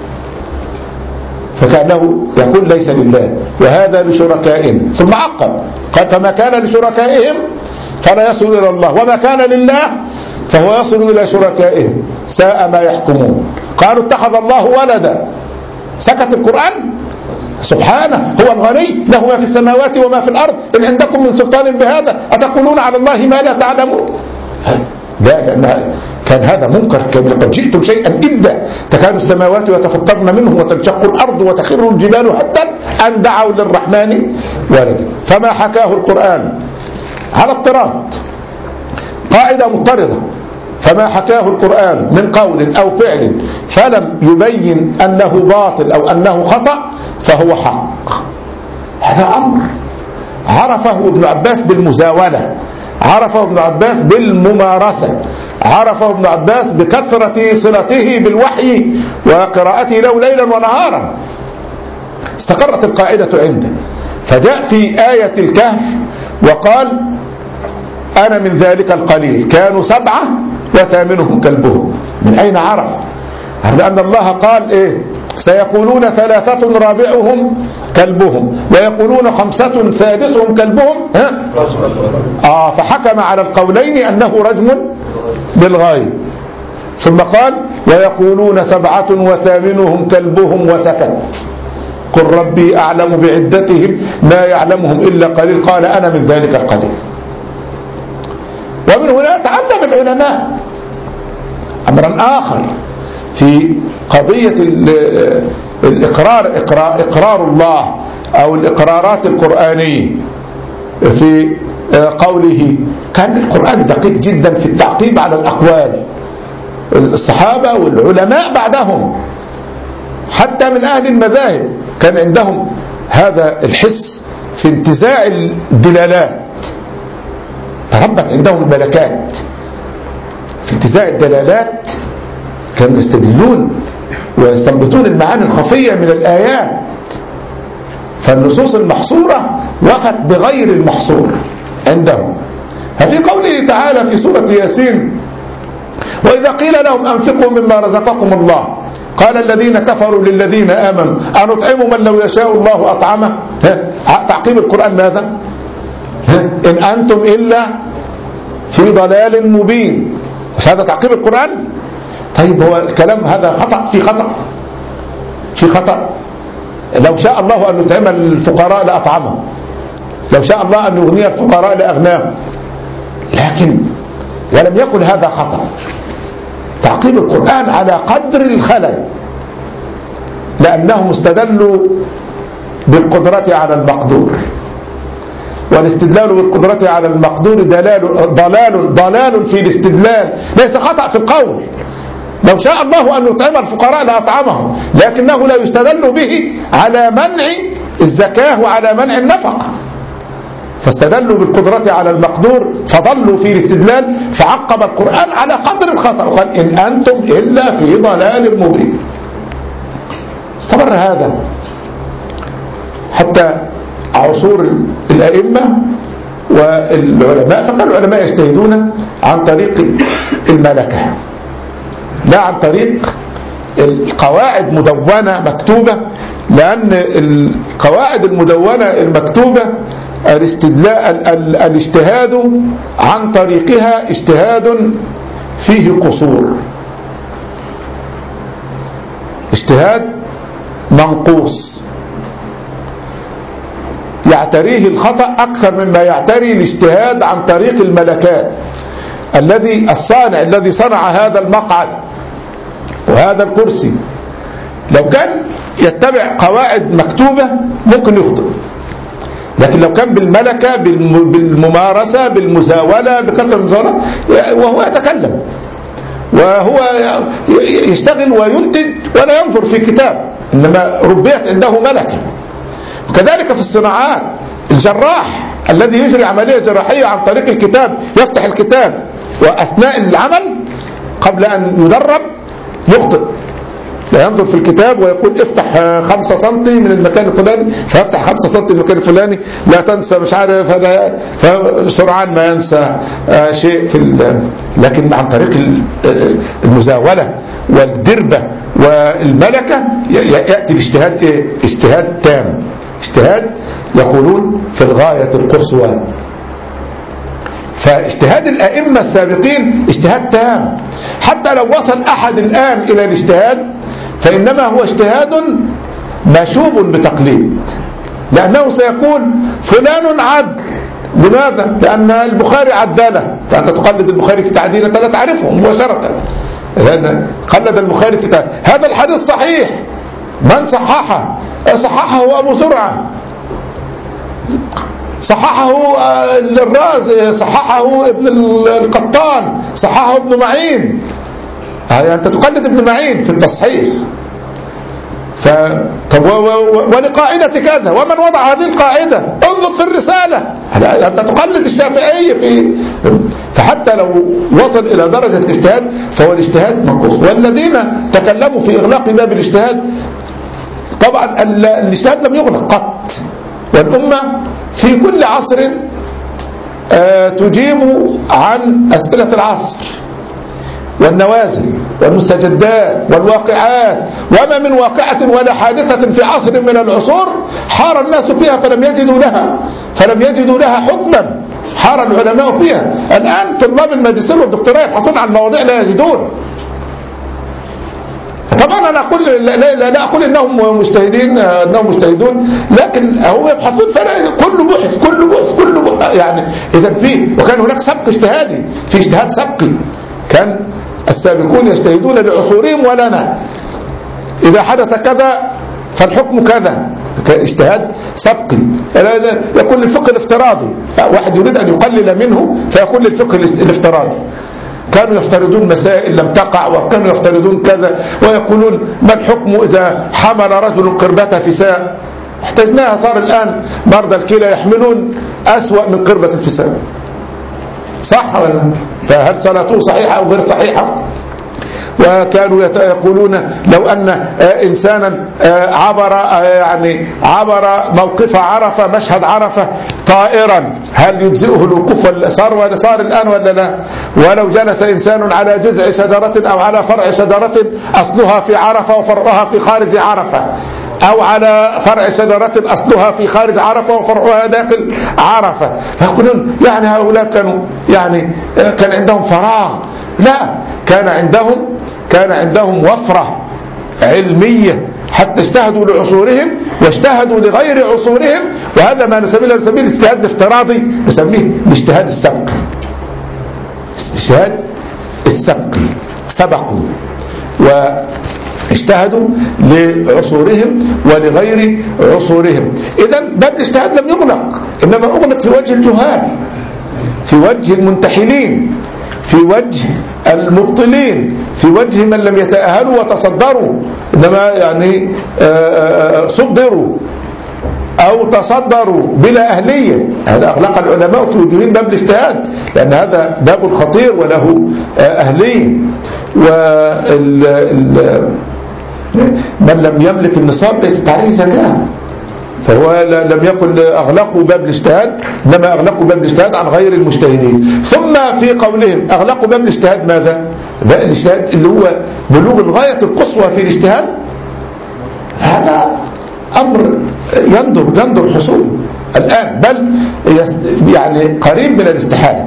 فكأنه يقول ليس لله وهذا لشركائهم، ثم عقب قال فما كان لشركائهم فلا يصل إلى الله وما كان لله فهو يصل إلى شركائهم ساء ما يحكمون. قالوا اتخذ الله ولدا، سكت القرآن سبحانه هو الغني له ما في السماوات وما في الأرض إن عندكم من سلطان بهذا أتقولون على الله ما لا تعلمون. لا، لأن كان هذا منكر، كان لقد جئتم شيئا إدا، تكاد السماوات يتفطرن منه وتنشق الأرض وتخر الجبال هدا أن دعوا للرحمن ولدا. فما حكاه القرآن على اضطراد، قاعدة مضطردة، فما حكاه القرآن من قول أو فعل فلم يبين أنه باطل أو أنه خطأ فهو حق. هذا أمر عرفه ابن عباس بالمزاولة، عرفه ابن عباس بالممارسة، عرفه ابن عباس بكثرة صلته بالوحي وقراءته له ليلا ونهارا، استقرت القاعدة عنده. فجاء في آية الكهف وقال أنا من ذلك القليل، كانوا 7 وثامنهم كلبهم. من أين عرف؟ لأن الله قال إيه؟ سيقولون 3 رابعهم كلبهم ويقولون 5 سادسهم كلبهم، فحكم على القولين أنه رجم بالغيب. ثم قال ويقولون 7 وثامنهم كلبهم وسكت، قل ربي أعلم بعدتهم ما يعلمهم إلا قليل، قال أنا من ذلك القليل. ومن هنا تعلم العلماء أمرا آخر في قضية إقرار الله أو الإقرارات القرآنية. في قوله كان القرآن دقيق جدا في التعقيب على الأقوال، الصحابة والعلماء بعدهم حتى من أهل المذاهب كان عندهم هذا الحس في انتزاع الدلالات، تربت عندهم الملكات في انتزاع الدلالات، كانوا يستدلون ويستنبطون المعاني الخفية من الآيات. فالنصوص المحصورة وفت بغير المحصور عندهم. ففي قوله تعالى في سورة ياسين وإذا قيل لهم أنفقوا مما رزقكم الله قال الذين كفروا للذين آمنوا أنطعم من لو يشاء الله أطعمه. تعقيب القرآن ماذا؟ إن أنتم إلا في ضلال مبين. مش هذا تعقيب القرآن؟ طيب هو الكلام هذا خطأ في خطأ. لو شاء الله أن يطعم الفقراء لأطعمه، لو شاء الله أن يغني الفقراء لأغناهم، لكن ولم يكن هذا خطأ. تعقيب القرآن على قدر الخلل، لأنهم استدلوا بالقدرة على المقدور، والاستدلال بالقدرة على المقدور ضلال في الاستدلال، ليس خطأ في القول. لو شاء الله أن يطعم الفقراء لأطعمهم، لكنه لا يستدل به على منع الزكاة وعلى منع النفقة، فاستدلوا بالقدرة على المقدور فضلوا في الاستدلال، فعقب القرآن على قدر الخطأ وقال إن أنتم إلا في ضلال مبين. استمر هذا حتى عصور الأئمة والعلماء، فكان العلماء يجتهدون عن طريق الملكة لا عن طريق القواعد مدونة مكتوبة، لأن القواعد المدونة المكتوبة الاجتهاد عن طريقها اجتهاد فيه قصور، اجتهاد منقوص يعتريه الخطأ أكثر مما يعتري الاجتهاد عن طريق الملكات. الصانع الذي صنع هذا المقعد وهذا الكرسي لو كان يتبع قواعد مكتوبة ممكن يخطئ، لكن لو كان بالملكة بالممارسة بالمزاولة بكثرة المزاولة وهو يتكلم وهو يشتغل وينتج ولا ينظر في كتاب، إنما ربيت عنده ملكة. وكذلك في الصناعات الجراح الذي يجري عملية جراحية عن طريق الكتاب يفتح الكتاب وأثناء العمل قبل أن يدرب يخطئ، لا ينظر في الكتاب ويقول افتح 5 سنتي من المكان الفلاني فيفتح 5 سنتي من المكان الفلاني، لا تنسى مش عارف هذا، سرعان ما ينسى شيء لكن عن طريق المزاولة والدربة والملكة يأتي الاجتهاد اجتهاد تام، اجتهاد يقولون في الغاية القصوى. فاجتهاد الأئمة السابقين اجتهاد تام، حتى لو وصل أحد الآن إلى الاجتهاد فإنما هو اجتهاد مشوب بتقليد، لأنه سيقول فلان عدل. لماذا؟ لأن البخاري عدله، فأنت تقلد البخاري في تعديل أنت لا تعرفه مباشرة. قلد البخاري في تعديل. هذا الحديث صحيح، من صححه؟ صححه أبو زرعة، صححه الرازي، صححه ابن القطان، صححه ابن معين. أنت تقلد ابن معين في التصحيح. طب ولقاعدة كذا، ومن وضع هذه القاعدة انظر في الرسالة. أنت تقلد الشافعي في. فحتى لو وصل إلى درجة الاجتهاد فهو الاجتهاد منقوص. والذين تكلموا في إغلاق باب الاجتهاد، طبعا الاجتهاد لم يغلق قط، والأمة في كل عصر تجيب عن أسئلة العصر والنوازل والمستجدات والواقعات، وما من واقعة ولا حادثة في عصر من العصور حار الناس فيها فلم يجدوا لها حكما، حار العلماء فيها. الآن طلاب الماجستير والدكتوراه يبحثون عن مواضيع لا يجدون. طبعا أنا أقول لا أقول إنهم مجتهدون، لكن هم يبحثون كل بحث يعني إذا فيه. وكان هناك سبق اجتهادي، في اجتهاد سبقي، كان السابقون يجتهدون لعصورهم ولنا، إذا حدث كذا فالحكم كذا، كان اجتهاد سبقي. يقول الفقه الافتراضي، واحد يريد أن يقلل منه فيقول الفقه الافتراضي. كانوا يفترضون مسائل لم تقع، وكانوا يفترضون كذا، ويقولون ما الحكم إذا حمل رجل قربة فساء. احتجناها، صار الآن مرضى الكلى يحملون أسوأ من قربة الفساء، صح ولا؟ فهل صلاته صحيحة أو غير صحيحة؟ وكانوا يقولون لو أن إنسانا عبر موقف عرفة، مشهد عرفة طائرا، هل يجزئه الوقوف؟ صار الآن ولا لا؟ ولو جلس إنسان على جذع شجرة أو على فرع شجرة أصلها في عرفة وفرعها في خارج عرفة، أو على فرع شجرة أصلها في خارج عرفة وفرعها داخل عرفة، فيقولون يعني هؤلاء كان عندهم فراغ. لا، كان عندهم وفرة علمية، حتى اجتهدوا لعصورهم واجتهدوا لغير عصورهم. وهذا ما نسميه الاجتهاد الافتراضي، نسميه الاجتهاد السبقي. الاجتهاد السبقي، سبقوا واجتهدوا لعصورهم ولغير عصورهم. إذن باب الاجتهاد لم يغلق، إنما أغلق في وجه الجهال، في وجه المنتحلين، في وجه المبطلين، في وجه من لم يتأهلوا وتصدروا، إنما صدروا أو تصدروا بلا أهلية. هذا أغلق العلماء في وجوههم باب الاجتهاد، لأن هذا باب خطير وله أهلية. من لم يملك النصاب ليست عليه زكاة، فهو لم يقل أغلقوا باب الاجتهاد، إنما أغلقوا باب الاجتهاد عن غير المجتهدين. ثم في قولهم أغلقوا باب الاجتهاد ماذا؟ باب الاجتهاد اللي هو بلوغ الغاية القصوى في الاجتهاد، هذا أمر يندر حصوله الآن، بل قريب من الاستحالة،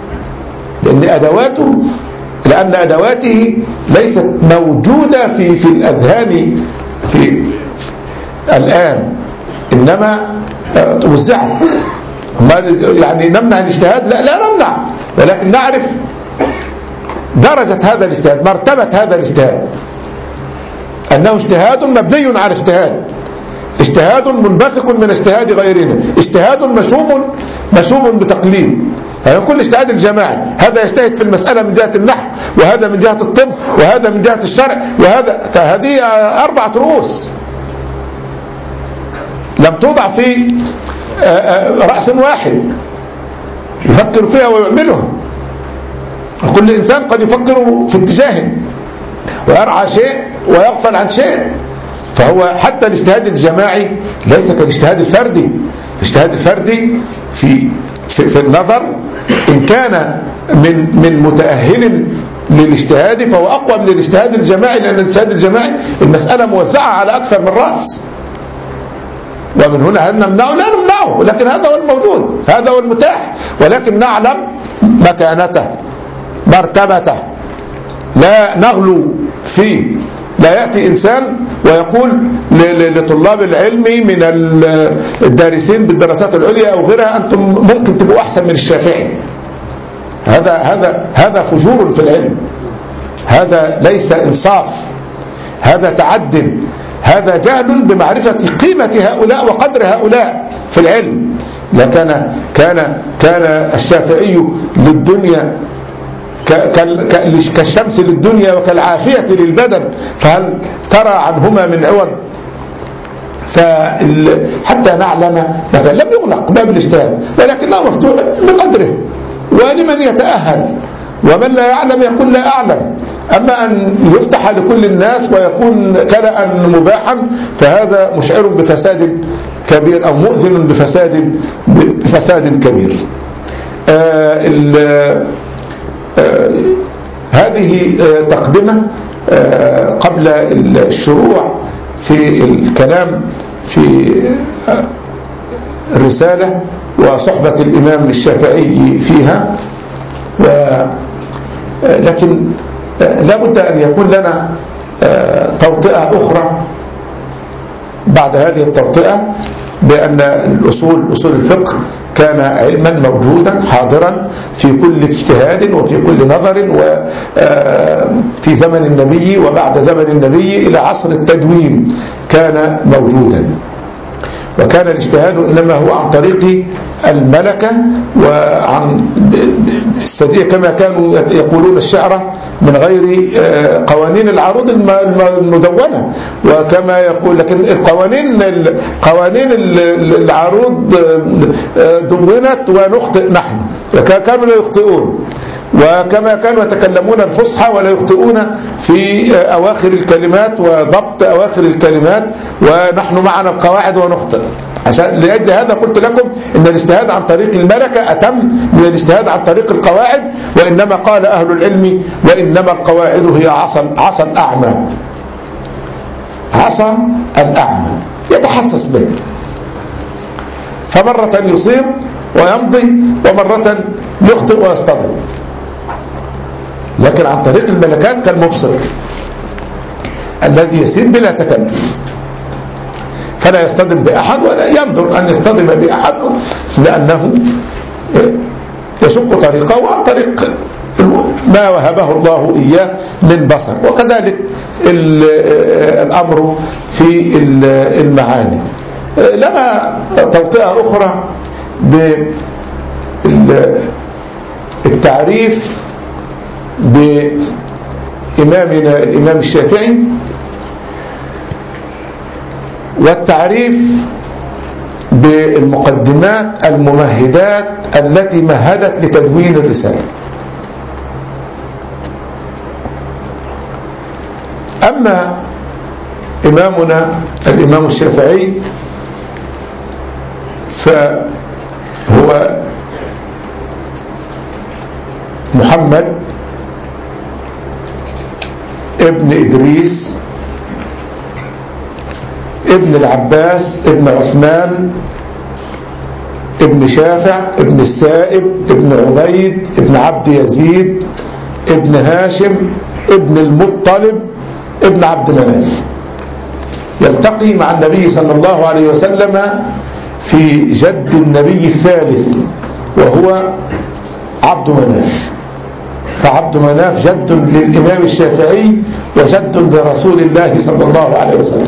لأن أدواته ليست موجودة في الأذهان في الآن، إنما توزعت. نمنع الاجتهاد؟ لا نمنع، ولكن نعرف درجة هذا الاجتهاد، مرتبة هذا الاجتهاد، أنه اجتهاد مبني على اجتهاد منبثق من اجتهاد غيرنا، اجتهاد مشوب بتقليد. كل اجتهاد الجماعي، هذا يجتهد في المسألة من جهة النحو، وهذا من جهة الطب، وهذا من جهة الشرع، هذه 4 رؤوس لم توضع في رأس واحد يفكر فيها ويعملها. كل إنسان قد يفكر في اتجاه ويرعى شيء ويغفل عن شيء. فهو حتى الاجتهاد الجماعي ليس كالاجتهاد الفردي. الاجتهاد الفردي في النظر إن كان من متأهل للاجتهاد فهو أقوى من الاجتهاد الجماعي، لأن الاجتهاد الجماعي المسألة موزعة على أكثر من رأس. ومن هنا هل نمنعه؟ لا نمنعه، ولكن هذا هو الموجود، هذا هو المتاح، ولكن نعلم مكانته، مرتبته، لا نغلو في لا يأتي إنسان ويقول لطلاب العلم من الدارسين بالدراسات العليا أو غيرها أنتم ممكن تبقوا أحسن من الشافعي. هذا فجور في العلم، هذا ليس إنصاف، هذا تعد، هذا جهل بمعرفة قيمة هؤلاء وقدر هؤلاء في العلم. كان الشافعي للدنيا كالشمس للدنيا وكالعافية للبدن، فهل ترى عنهما من عوض؟ حتى نعلم لم يغلق باب الاجتهاد، ولكنه مفتوح بقدره ولمن يتأهل، ومن لا يعلم يقول لا أعلم. أما أن يفتح لكل الناس ويكون كلأ مباحا فهذا مشعر بفساد كبير أو مؤذن بفساد كبير. هذه تقدمة قبل الشروع في الكلام في الرسالة وصحبة الإمام الشافعي فيها. لكن لا بد أن يكون لنا توطئة أخرى بعد هذه التوطئة، بأن أصول الفقه كان علما موجودا حاضرا في كل اجتهاد وفي كل نظر، وفي زمن النبي وبعد زمن النبي إلى عصر التدوين كان موجودا. وكان الاجتهاد إنما هو عن طريق الملكة وعن السجية كما كانوا يقولون الشعر من غير قوانين العروض المدونة، وكما يقول لكن قوانين العروض دونت ونخطئ نحن، كانوا لا يخطئون، وكما كانوا يتكلمون الفصحى ولا يخطئون في أواخر الكلمات وضبط أواخر الكلمات، ونحن معنا القواعد ونخطئ. لأجل هذا قلت لكم إن الاجتهاد عن طريق الملكة أتم من الاجتهاد عن طريق القواعد. وإنما قال أهل العلم وإنما القواعد هي عصا الأعمى، عصا الأعمى يتحسس به، فمرة يصيب ويمضي ومرة يخطئ ويصطدم. لكن عن طريق الملكات كالمبصر الذي يسير بلا تكلف، فلا يصطدم بأحد ولا ينظر أن يصطدم بأحد، لأنه يشق طريقه عن طريق ما وهبه الله إياه من بصر. وكذلك الأمر في المعاني. لنا توطئة أخرى بالتعريف بإمامنا الإمام الشافعي، والتعريف بالمقدمات الممهدات التي مهدت لتدوين الرسالة. أما إمامنا الإمام الشافعي فهو محمد ابن إدريس ابن العباس ابن عثمان ابن شافع ابن السائب ابن عبيد ابن عبد يزيد ابن هاشم ابن المطلب ابن عبد مناف. يلتقي مع النبي صلى الله عليه وسلم في جد النبي الثالث وهو عبد مناف، فعبد مناف جد للإمام الشافعي وجد لرسول الله صلى الله عليه وسلم،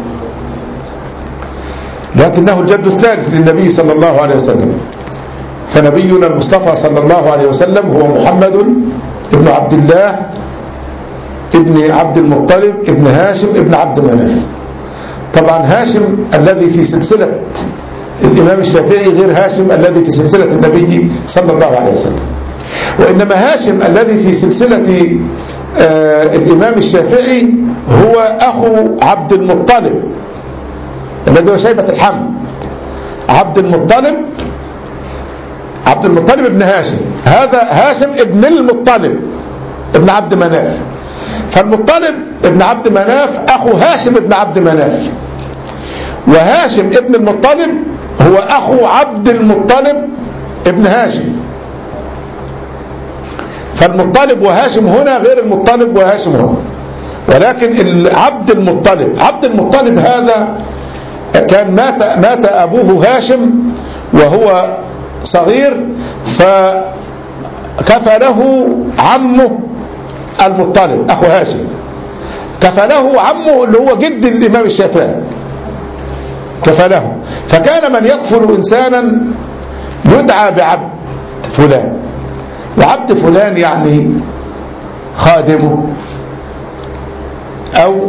لكنه الجد الثالث للنبي صلى الله عليه وسلم. فنبينا المصطفى صلى الله عليه وسلم هو محمد ابن عبد الله ابن عبد المطلب ابن هاشم ابن عبد مناف. طبعا هاشم الذي في سلسلة الإمام الشافعي غير هاشم الذي في سلسلة النبي صلى الله عليه وسلم، وإنما هاشم الذي في سلسلة الإمام الشافعي هو أخو عبد المطلب الذي هو شيبة الحمل. عبد المطلب ابن هاشم، هذا هاشم ابن المطلب ابن عبد مناف، فالمطلب ابن عبد مناف أخو هاشم ابن عبد مناف، وهاشم ابن المطلب هو أخو عبد المطلب ابن هاشم. فالمطلب وهاشم هنا غير المطلب وهاشم هنا، ولكن عبد المطلب هذا كان مات أبوه هاشم وهو صغير، فكفله عمه المطلب أخو هاشم، كفله عمه اللي هو جد الإمام الشافعي كفله. فكان من يكفل إنسانا يدعى بعبد فلان، وعبد فلان يعني خادمه أو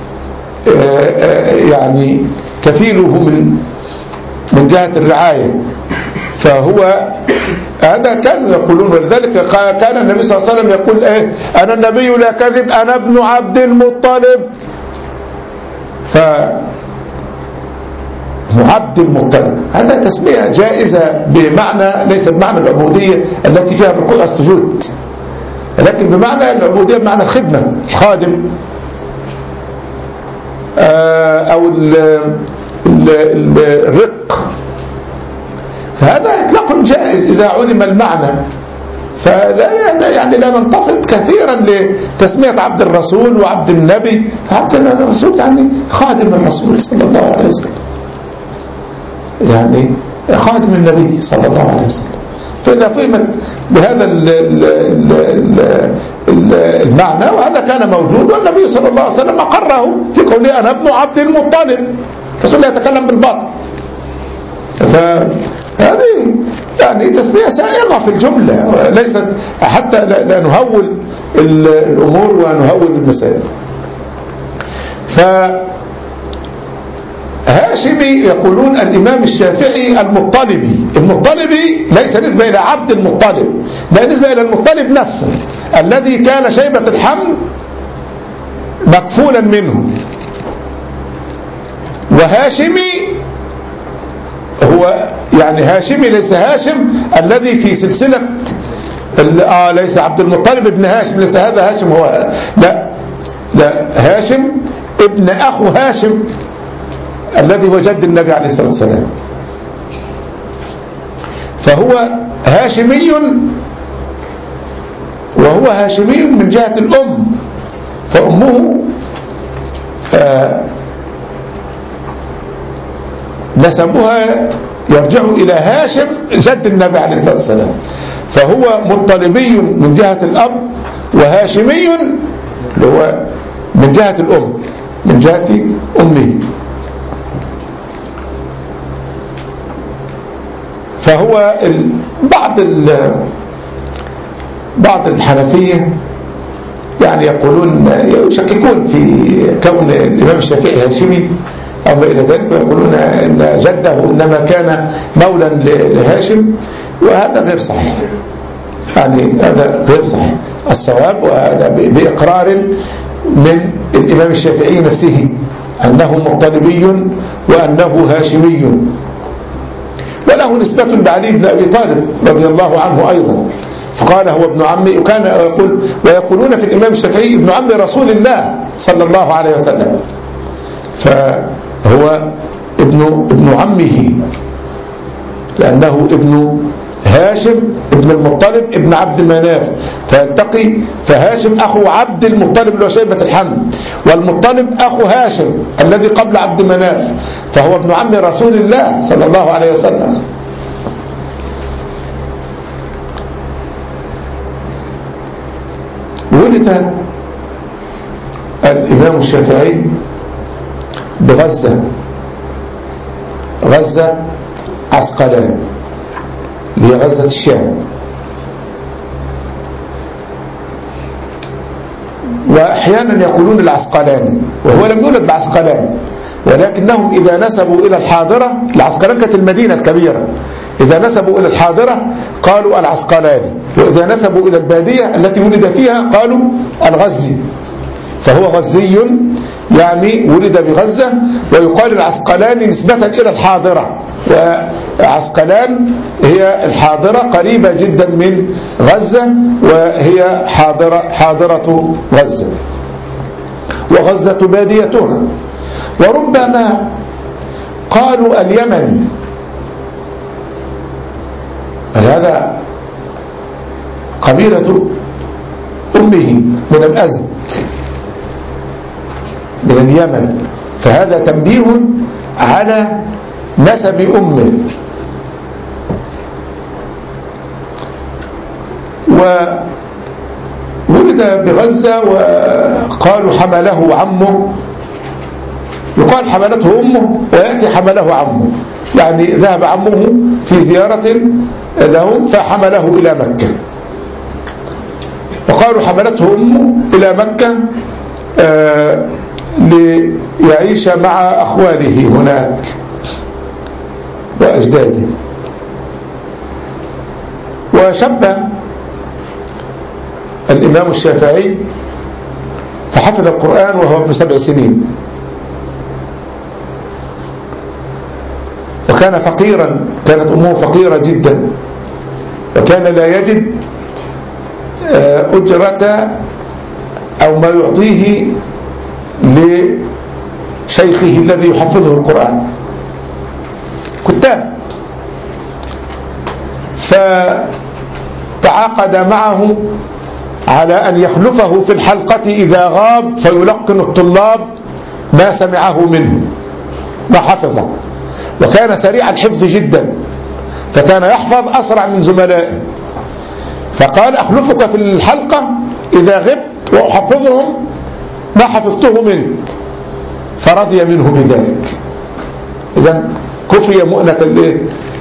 يعني كفيله من جهة الرعاية. فهو هذا كانوا يقولون، ولذلك كان النبي صلى الله عليه وسلم يقول أنا النبي لا كذب، أنا ابن عبد المطلب. عبد المطلب هذا تسمية جائزة بمعنى، ليس بمعنى العبودية التي فيها الركوع والسجود، لكن بمعنى العبودية بمعنى الخدمة، خادم أو الرق. فهذا إطلاق جائز إذا علم المعنى. فلا يعني لا ننتفض كثيرا لتسمية عبد الرسول وعبد النبي. عبد الرسول يعني خادم الرسول صلى الله عليه وسلم، يعني خادم النبي صلى الله عليه وسلم. فإذا فهمت بهذا المعنى، وهذا كان موجود، والنبي صلى الله عليه وسلم أقره في قوله أنا ابن عبد المطلب. الرسول لا يتكلم بالباطل. فهذه يعني تسمية سائغة في الجملة، ليست حتى لا نهول الأمور ونهول المسائل. هاشمي يقولون الإمام الشافعي المطلبي ليس نسبة إلى عبد المطلب، ده نسبة إلى المطلب نفسه الذي كان شيبة الحمل مكفولا منه. وهاشمي هو يعني هاشمي ليس هاشم الذي في سلسلة ليس عبد المطلب ابن هاشم، ليس هذا هاشم هو، لا هاشم ابن أخو هاشم الذي هو جد النبي عليه الصلاة والسلام. فهو هاشمي، وهو هاشمي من جهة الأم، فأمه نسبها يرجع إلى هاشم جد النبي عليه الصلاة والسلام. فهو مطلبي من جهة الأب، وهاشمي اللي هو من جهة الأم، من جهة أمه. فهو بعض الحنفية يعني يقولون، يشككون في كون الإمام الشافعي هاشمي أو ما إلى ذلك، ويقولون أن جده إنما كان مولا لهاشم، وهذا غير صحيح. يعني هذا غير صحيح. الصواب وهذا بإقرار من الإمام الشافعي نفسه أنه مطلبي وأنه هاشمي، وله نسبة لعلي بن أبي طالب رضي الله عنه أيضا، فقال هو ابن عمي. وكان ويقولون في الإمام الشافعي ابن عم رسول الله صلى الله عليه وسلم، فهو ابن عمه لأنه ابن هاشم ابن المطلب ابن عبد المناف، فيلتقي. فهاشم أخو عبد المطلب اللي هو شيبة الحمل، والمطلب أخو هاشم الذي قبل عبد مناف، فهو ابن عم رسول الله صلى الله عليه وسلم. ولد الإمام الشافعي بغزة، غزة عسقلان اللي هي غزة الشام. وأحيانا يقولون العسقلاني، وهو لم يولد بعسقلان، ولكنهم إذا نسبوا إلى الحاضرة، العسقلان كانت المدينة الكبيرة، إذا نسبوا إلى الحاضرة قالوا العسقلاني، وإذا نسبوا إلى البادية التي ولد فيها قالوا الغزي. فهو غزي يعني ولد بغزة، ويقال العسقلاني نسبة إلى الحاضرة، وعسقلان هي الحاضرة قريبة جدا من غزة، وهي حاضرة غزة، وغزة باديتها. وربما قالوا اليمني، هذا قبيلة أمه من الأزد، من اليمن، فهذا تنبيه على نسب أمه. وولد بغزة، وقالوا حمله عمه، يقال حملته أمه ويأتي حمله عمه، يعني ذهب عمه في زيارة لهم فحمله إلى مكة، وقالوا حملته أمه إلى مكة ليعيش مع أخواله هناك وأجداده. وشب الإمام الشافعي فحفظ القرآن وهو ابن 7 سنين، وكان فقيرا، كانت أمه فقيرة جدا، وكان لا يجد أجرة أو ما يعطيه لشيخه الذي يحفظه القرآن، كتاب، فتعاقد معه على أن يخلفه في الحلقة إذا غاب فيلقن الطلاب ما سمعه منه ما حفظه، وكان سريع الحفظ جدا، فكان يحفظ أسرع من زملائه، فقال أخلفك في الحلقة إذا غبت وأحفظهم ما حفظته منه، فرضي منه بذلك. إذن كفي مؤنة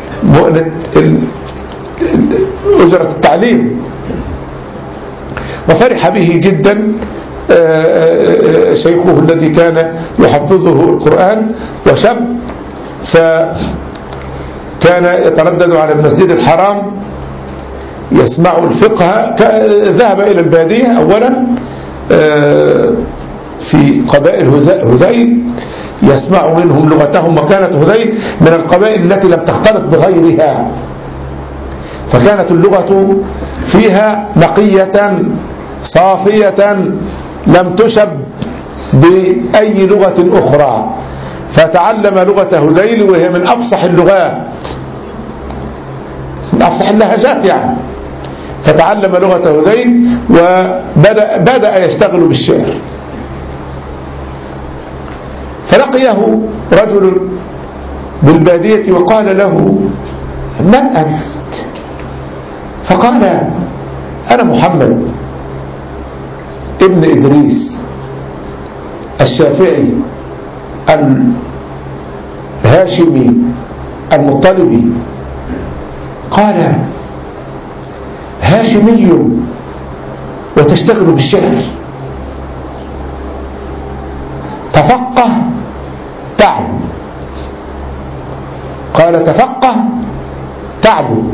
أجرة التعليم، وفرح به جدا شيخه الذي كان يحفظه القرآن، وشب، فكان يتردد على المسجد الحرام يسمع الفقه. ذهب إلى البادية أولا في قبائل هذيل يسمع منهم لغتهم، وكانت هذيل من القبائل التي لم تختلط بغيرها، فكانت اللغة فيها نقية صافية لم تشب بأي لغة أخرى، فتعلم لغة هذيل وهي من أفصح اللغات، من أفصح اللهجات يعني، فتعلم لغة هذيل وبدأ يشتغل بالشعر. فلقيه رجل بالبادية وقال له: من أنت؟ فقال: أنا محمد ابن إدريس الشافعي الهاشمي المطلبي. قال: هاشمي وتشتغل بالشعر؟ تفقه تعلو. قال: تفقه تعلو.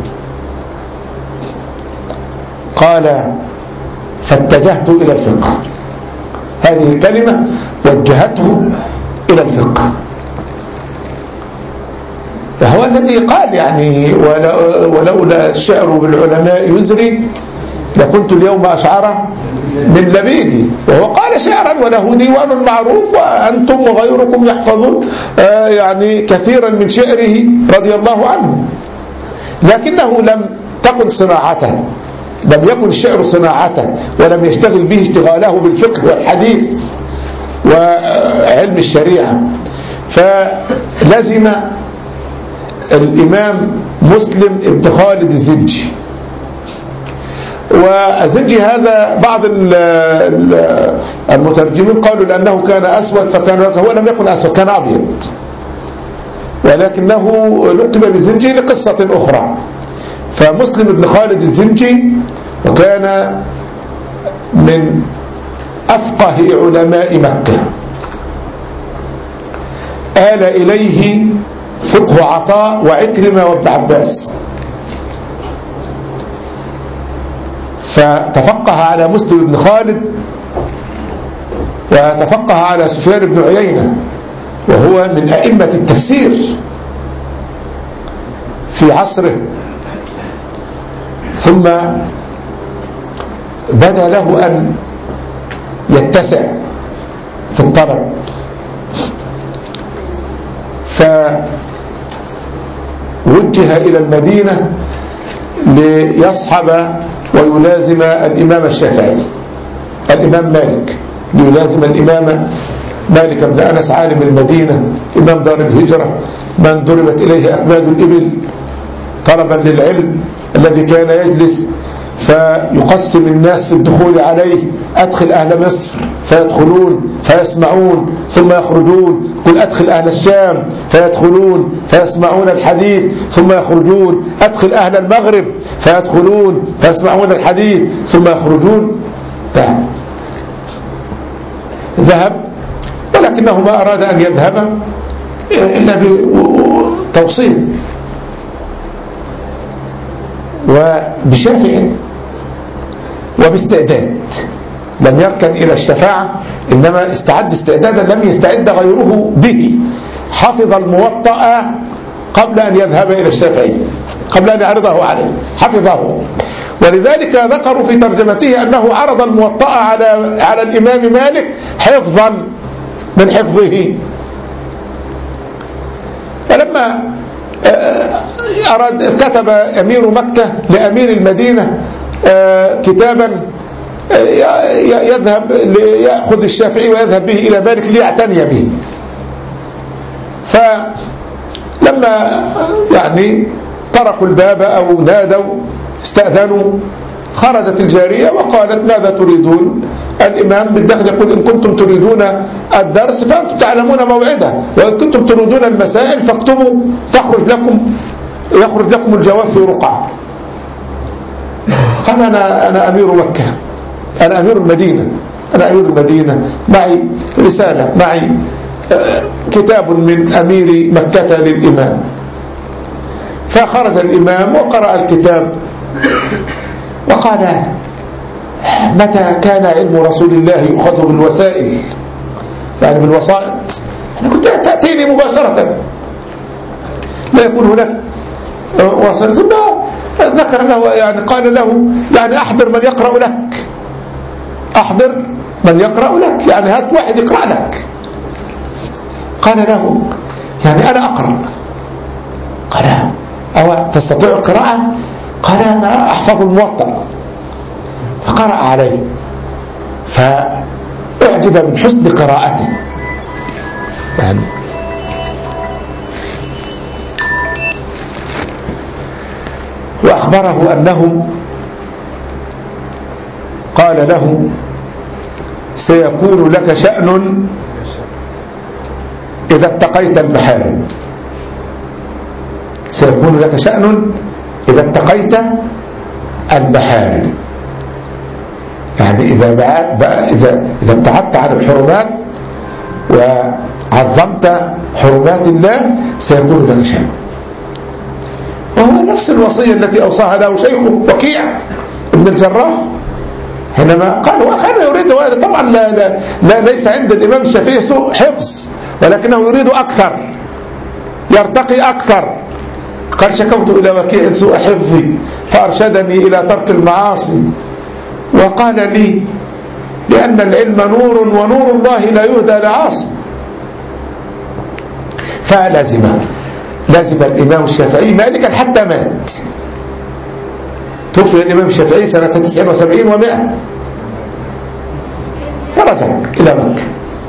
قال: فاتجهت إلى الفقه. هذه الكلمة وجهته إلى الفقه، وهو الذي قال يعني: ولولا الشعر بالعلماء يزري لكنت اليوم أشعر من لبيدي. وهو قال شعرا وله ديوان معروف، وأنتم وغيركم يحفظون يعني كثيرا من شعره رضي الله عنه، لكنه لم تكن صناعته، لم يكن الشعر صناعته، ولم يشتغل به اشتغاله بالفقه والحديث وعلم الشريعة. فلزم الإمام مسلم ابن خالد الزنجي. والزنجي هذا بعض المترجمين قالوا لأنه كان أسود، فكان هو لم يكن أسود، كان أبيض، ولكنه لقب بالزنجي لقصة أخرى. فمسلم ابن خالد الزنجي وكان من أفقه علماء مكة، آل إليه فقه عطاء وعكرمة وابن عباس، فتفقه على مسلم بن خالد، وتفقه على سفيان بن عيينة، وهو من أئمة التفسير في عصره. ثم بدا له أن يتسع في الطلب، فوجه إلى المدينة ليصحب ويلازم الإمام الشافعي، الإمام مالك ليلازم الإمام مالك بن أنس عالم المدينة إمام دار الهجرة من ضربت إليه أكباد الإبل طلبا للعلم، الذي كان يجلس فيقسم الناس في الدخول عليه: أدخل أهل مصر فيدخلون فيسمعون ثم يخرجون، قل أدخل أهل الشام فيدخلون فيسمعون الحديث ثم يخرجون، أدخل أهل المغرب فيدخلون فيسمعون الحديث ثم يخرجون. ذهب، ولكنه ما أراد أن يذهب إلا بتوصيل وبشافع وباستعداد. لم يركن إلى الشفاعة، إنما استعد استعدادا لم يستعد غيره به. حفظ الموطأ قبل أن يذهب إلى الشافعي، قبل أن يعرضه عليه حفظه. ولذلك ذكروا في ترجمته أنه عرض الموطأ على الإمام مالك حفظا من حفظه. فلما كتب أمير مكة لأمير المدينة كتابا يذهب ليأخذ الشافعي ويذهب به إلى مالك ليعتني به. فلما طرقوا الباب أو نادوا استأذنوا، خرجت الجارية وقالت: ماذا تريدون؟ الإمام بالداخل يقول: إن كنتم تريدون الدرس فأنتم تعلمون موعده، وإن كنتم تريدون المسائل فاكتبوا يخرج لكم الجواب في رقعة. قال: أنا أمير مكة، أنا أمير المدينة، معي رسالة، معي كتاب من أمير مكة للإمام. فخرج الإمام وقرأ الكتاب وقال: متى كان علم رسول الله يؤخذ بالوسائل، يعني بالوسائط؟ أنا كنت تأتيني مباشرة، لا يكون هناك واسطة. ثم ذكر له قال له أحضر من يقرأ لك، أحضر من يقرأ لك، هات واحد يقرأ لك. قال له: أنا أقرأ. قال: أو تستطيع القراءة؟ قال: أنا أحفظ الموطأ. فقرأ عليه فأعجب من حسن قراءته. وأخبره أنه قال له: سيكون لك شأن إذا اتقيت المحارم، سيكون لك شأن إذا اتقيت المحارم. إذا ابتعدت عن الحرمات وعظمت حرمات الله سيكون لك شأن. وهو نفس الوصية التي أوصاها له شيخه وكيع ابن الجراح حينما قال، وكان يريد، طبعا لا ليس عند الإمام الشافعي سوء حفظ، ولكنه يريد أكثر، يرتقي أكثر. قال: شكوت إلى وكيع سوء حفظي فأرشدني إلى ترك المعاصي، وقال لي: لأن العلم نور، ونور الله لا يهدى لعاصي. فلازم الإمام الشافعي مالكا حتى مات. توفي الإمام الشافعي سنة 79 و100، فرجع إلى مكة،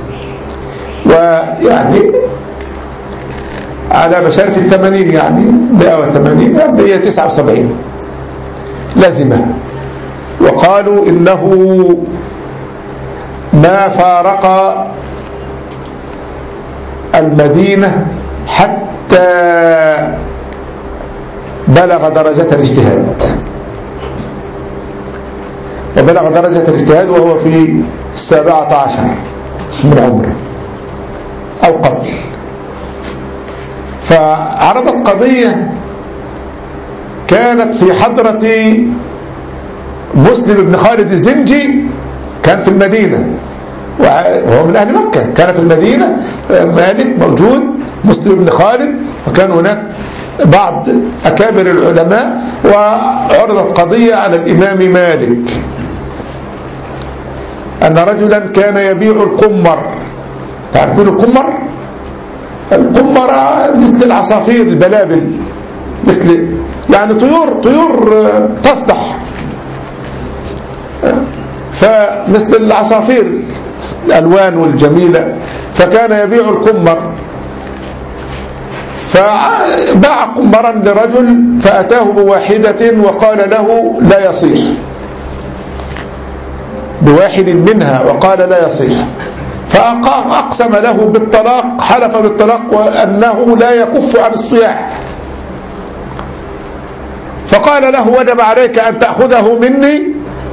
على مشارف 80، 180 179 لازمة. وقالوا إنه ما فارق المدينة حتى بلغ درجة الاجتهاد، وبلغ درجة الاجتهاد وهو في 17 من عمره أو قبل. فعرضت قضية كانت في حضرة مسلم بن خالد الزنجي، كان في المدينة وهو من أهل مكة، كان في المدينة، مالك موجود، مسلم بن خالد، وكان هناك بعض أكابر العلماء. وعرضت قضية على الإمام مالك أن رجلا كان يبيع القمر. تعرفون القمر؟ القمر مثل العصافير، البلابل، مثل طيور تصدح، فمثل العصافير الألوان الجميلة، فكان يبيع القمر، فباع قمرا لرجل فأتاه بواحدة وقال له لا يصيح، بواحد منها وقال لا يصيح، فأقسم له بالطلاق، حلف بالطلاق وأنه لا يكف عن الصياح، فقال له وجب عليك أن تأخذه مني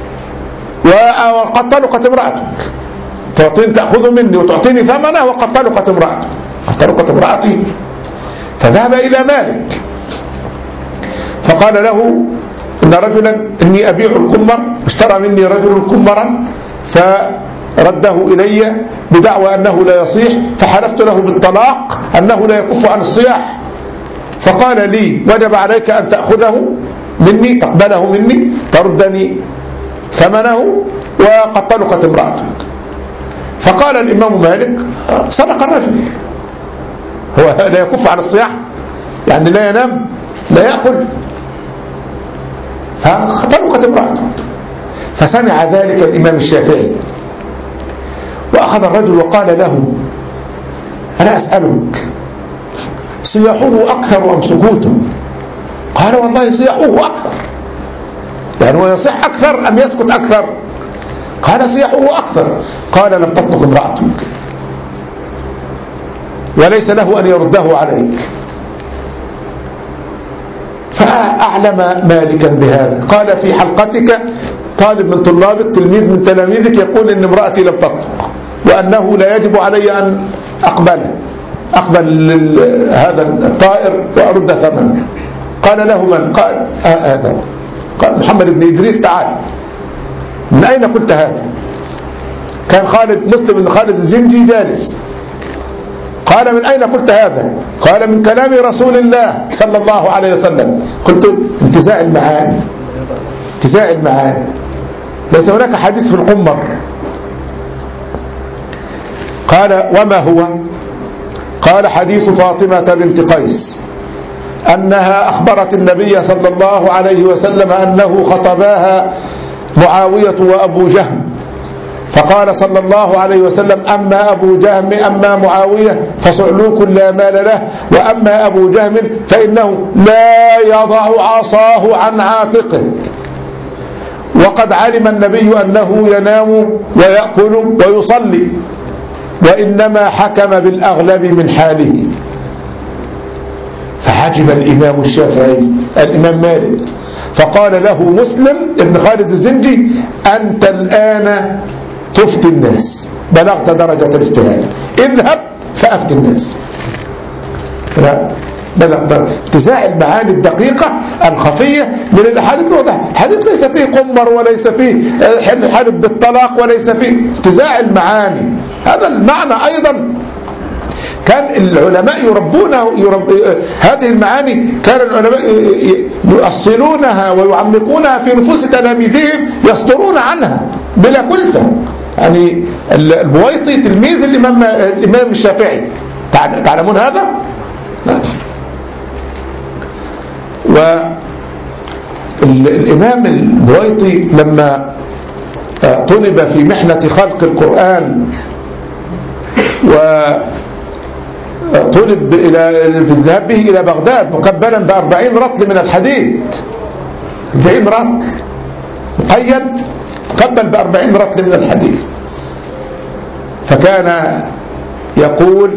وقد طلقت امرأتك، تأخذه مني وتعطيني ثمنه وقد طلقت امرأتك، قد طلقت امرأتي. فذهب إلى مالك فقال له إن رجلا إني أبيع القمر، اشترى مني رجل قمرا فرده إلي بدعوى أنه لا يصيح، فحلفت له بالطلاق أنه لا يكف عن الصياح، فقال لي وجب عليك أن تأخذه مني، تقبله مني، تردني ثمنه وقد طلقت امرأتك. فقال الإمام مالك صدق الرجل، هو لا يكف عن الصياح يعني لا ينام لا يأكل، فطلقت امرأته. فسمع ذلك الإمام الشافعي وأخذ الرجل وقال له أنا أسألك صياحه أكثر أم سكوته؟ قال والله صياحه أكثر، يعني هو يصيح أكثر أم يسكت أكثر؟ قال صياحه أكثر. قال لم تطلق امرأتك وليس له أن يرده عليك. فأعلم مالكا بهذا، قال في حلقتك طالب من طلابك، تلميذ من تلاميذك يقول إن امرأتي لم تطلق وأنه لا يجب علي أن أقبل هذا الطائر وأرد ثمنه. قال له من؟ قال هذا، قال محمد بن إدريس تعال، من أين قلت هذا؟ كان مسلم بن خالد الزنجي جالس، قال من أين قلت هذا؟ قال من كلام رسول الله صلى الله عليه وسلم. قلت انتزاع المعاني، انتزاع المعاني، ليس هناك حديث في القمر. قال وما هو؟ قال حديث فاطمة بنت قيس أنها أخبرت النبي صلى الله عليه وسلم أنه خطباها معاوية وأبو جهم، فقال صلى الله عليه وسلم أما أبو جهم أما معاوية فصعلوك لا مال له، وأما أبو جهم فإنه لا يضع عصاه عن عاتقه، وقد علم النبي أنه ينام ويأكل ويصلي، وإنما حكم بالأغلب من حاله. فحجب الإمام الشافعي الإمام مالك، فقال له مسلم ابن خالد الزنجي أنت الآن تفتي الناس، بلغت درجة الاجتهاد، اذهب فأفتي الناس. بلغت انتزاع المعاني الدقيقة الخفية من الحديث الواضح. الحديث ليس فيه قمر وليس فيه حلف بالطلاق وليس فيه انتزاع المعاني. هذا المعنى أيضا كان العلماء يربونه هذه المعاني، كان العلماء يؤصلونها ويعمقونها في نفوس تلاميذهم، يصدرون عنها بلا كلفة. يعني البويطي تلميذ الإمام الشافعي، تعلمون هذا؟ والإمام البويطي لما طلب في محنة خلق القرآن وطلب الذهاب به إلى بغداد مكبلا ب40 رطل من الحديد، 40 رطل مقيد مكبل ب40 رطل من الحديد، فكان يقول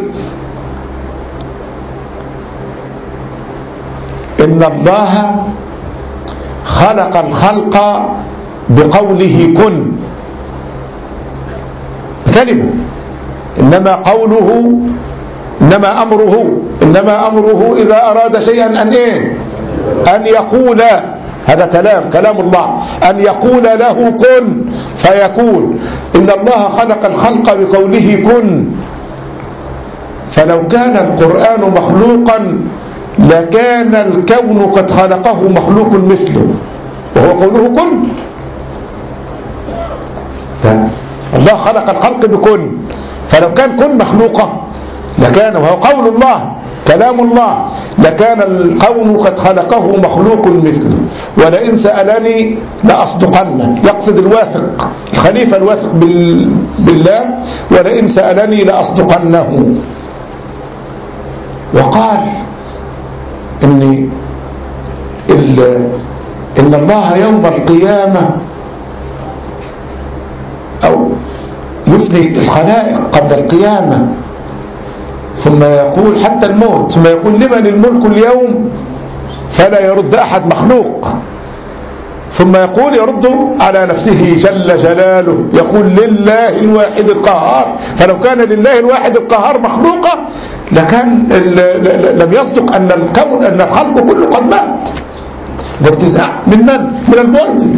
إن الله خلق الخلق بقوله كن، كلمة، إنما أمره إذا أراد شيئا أن يقول، هذا كلام الله، أن يقول له كن فيكون. إن الله خلق الخلق بقوله كن، فلو كان القرآن مخلوقا لكان الكون قد خلقه مخلوق مثله، وهو قوله كن. فالله خلق الخلق بكن، فلو كان كن مخلوقة لكان، وهو قول الله كلام الله لكان الكون قد خلقه مخلوق مثله، ولئن سألني لأصدقنه، يقصد الواثق الخليفة الواثق بالله، ولئن سألني لأصدقنه. وقال إن الله يوم القيامة أو يفني الخلائق قبل القيامة ثم يقول حتى الموت، ثم يقول لمن الملك اليوم، فلا يرد أحد مخلوق، ثم يقول يرد على نفسه جل جلاله، يقول لله الواحد القهار. فلو كان لله الواحد القهار مخلوقا لكان لم يصدق أن الكون أن الخلق كله قد مات. ده انتزاع من المعطي،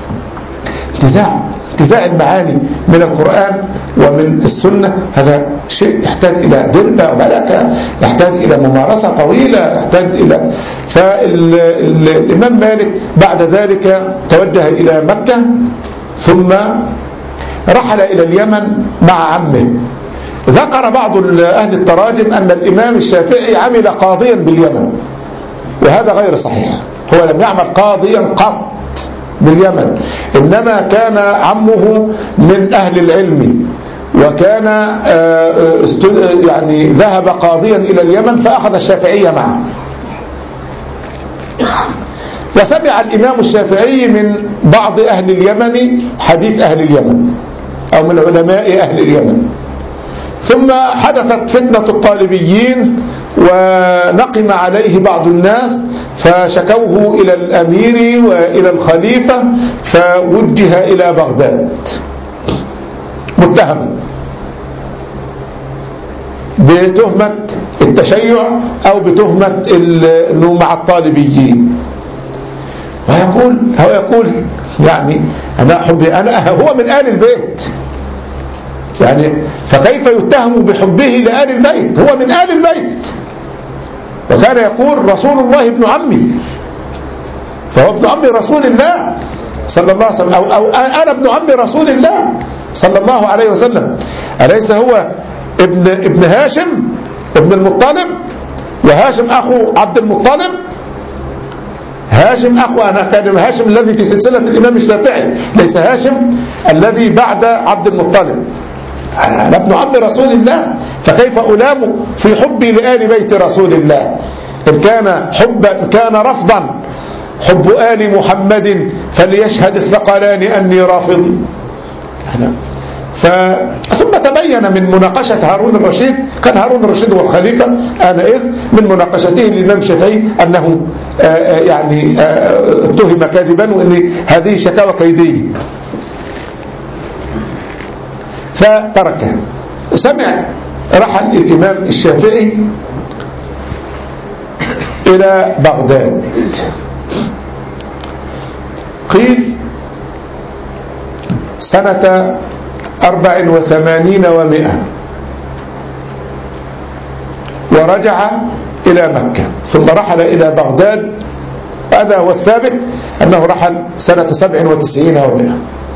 انتزاع المعاني من القرآن ومن السنة. هذا شيء يحتاج إلى دربة وملكة، يحتاج إلى ممارسة طويلة، يحتاج إلى. فالإمام مالك بعد ذلك توجه إلى مكة، ثم رحل إلى اليمن مع عمه. ذكر بعض أهل التراجم أن الإمام الشافعي عمل قاضيا باليمن، وهذا غير صحيح. هو لم يعمل قاضيا قط باليمن، إنما كان عمه من أهل العلم، وكان يعني ذهب قاضيا إلى اليمن فأخذ الشافعية معه. وسمع الإمام الشافعي من بعض أهل اليمن حديث أهل اليمن أو من علماء أهل اليمن. ثم حدثت فتنة الطالبيين ونقم عليه بعض الناس، فشكوه إلى الأمير وإلى الخليفة، فوجه إلى بغداد متهما بتهمة التشيع أو بتهمة أنه مع الطالبيين. هو يقول يعني هو من آل البيت، يعني فكيف يتهم بحبه لآل البيت؟ هو من آل البيت، وكان يقول رسول الله ابن عمي، فهو ابن عم رسول الله صلى الله عليه وسلم، أو أنا ابن عم رسول الله صلى الله عليه وسلم. أليس هو ابن هاشم ابن المطلب، وهاشم أخو عبد المطلب؟ هاشم أخو، أنا كان هاشم الذي في سلسلة الإمام الشافعي، ليس هاشم الذي بعد عبد المطلب. أنا ابن عم رسول الله، فكيف ألام في حبي لآل بيت رسول الله؟ إن كان رفضا حب آل محمد فليشهد الثقلان أني رافضي. ثم تبين من مناقشة هارون الرشيد، كان هارون الرشيد هو الخليفة آنئذ، من مناقشته للإمام الشافعي أنه يعني اتهم كاذبا، وأن هذه شكاوى كيدية، فتركه. رحل الإمام الشافعي إلى بغداد، قيل سنة 84 و100، ورجع إلى مكة، ثم رحل إلى بغداد. هذا هو الثابت أنه رحل سنة 97 و100.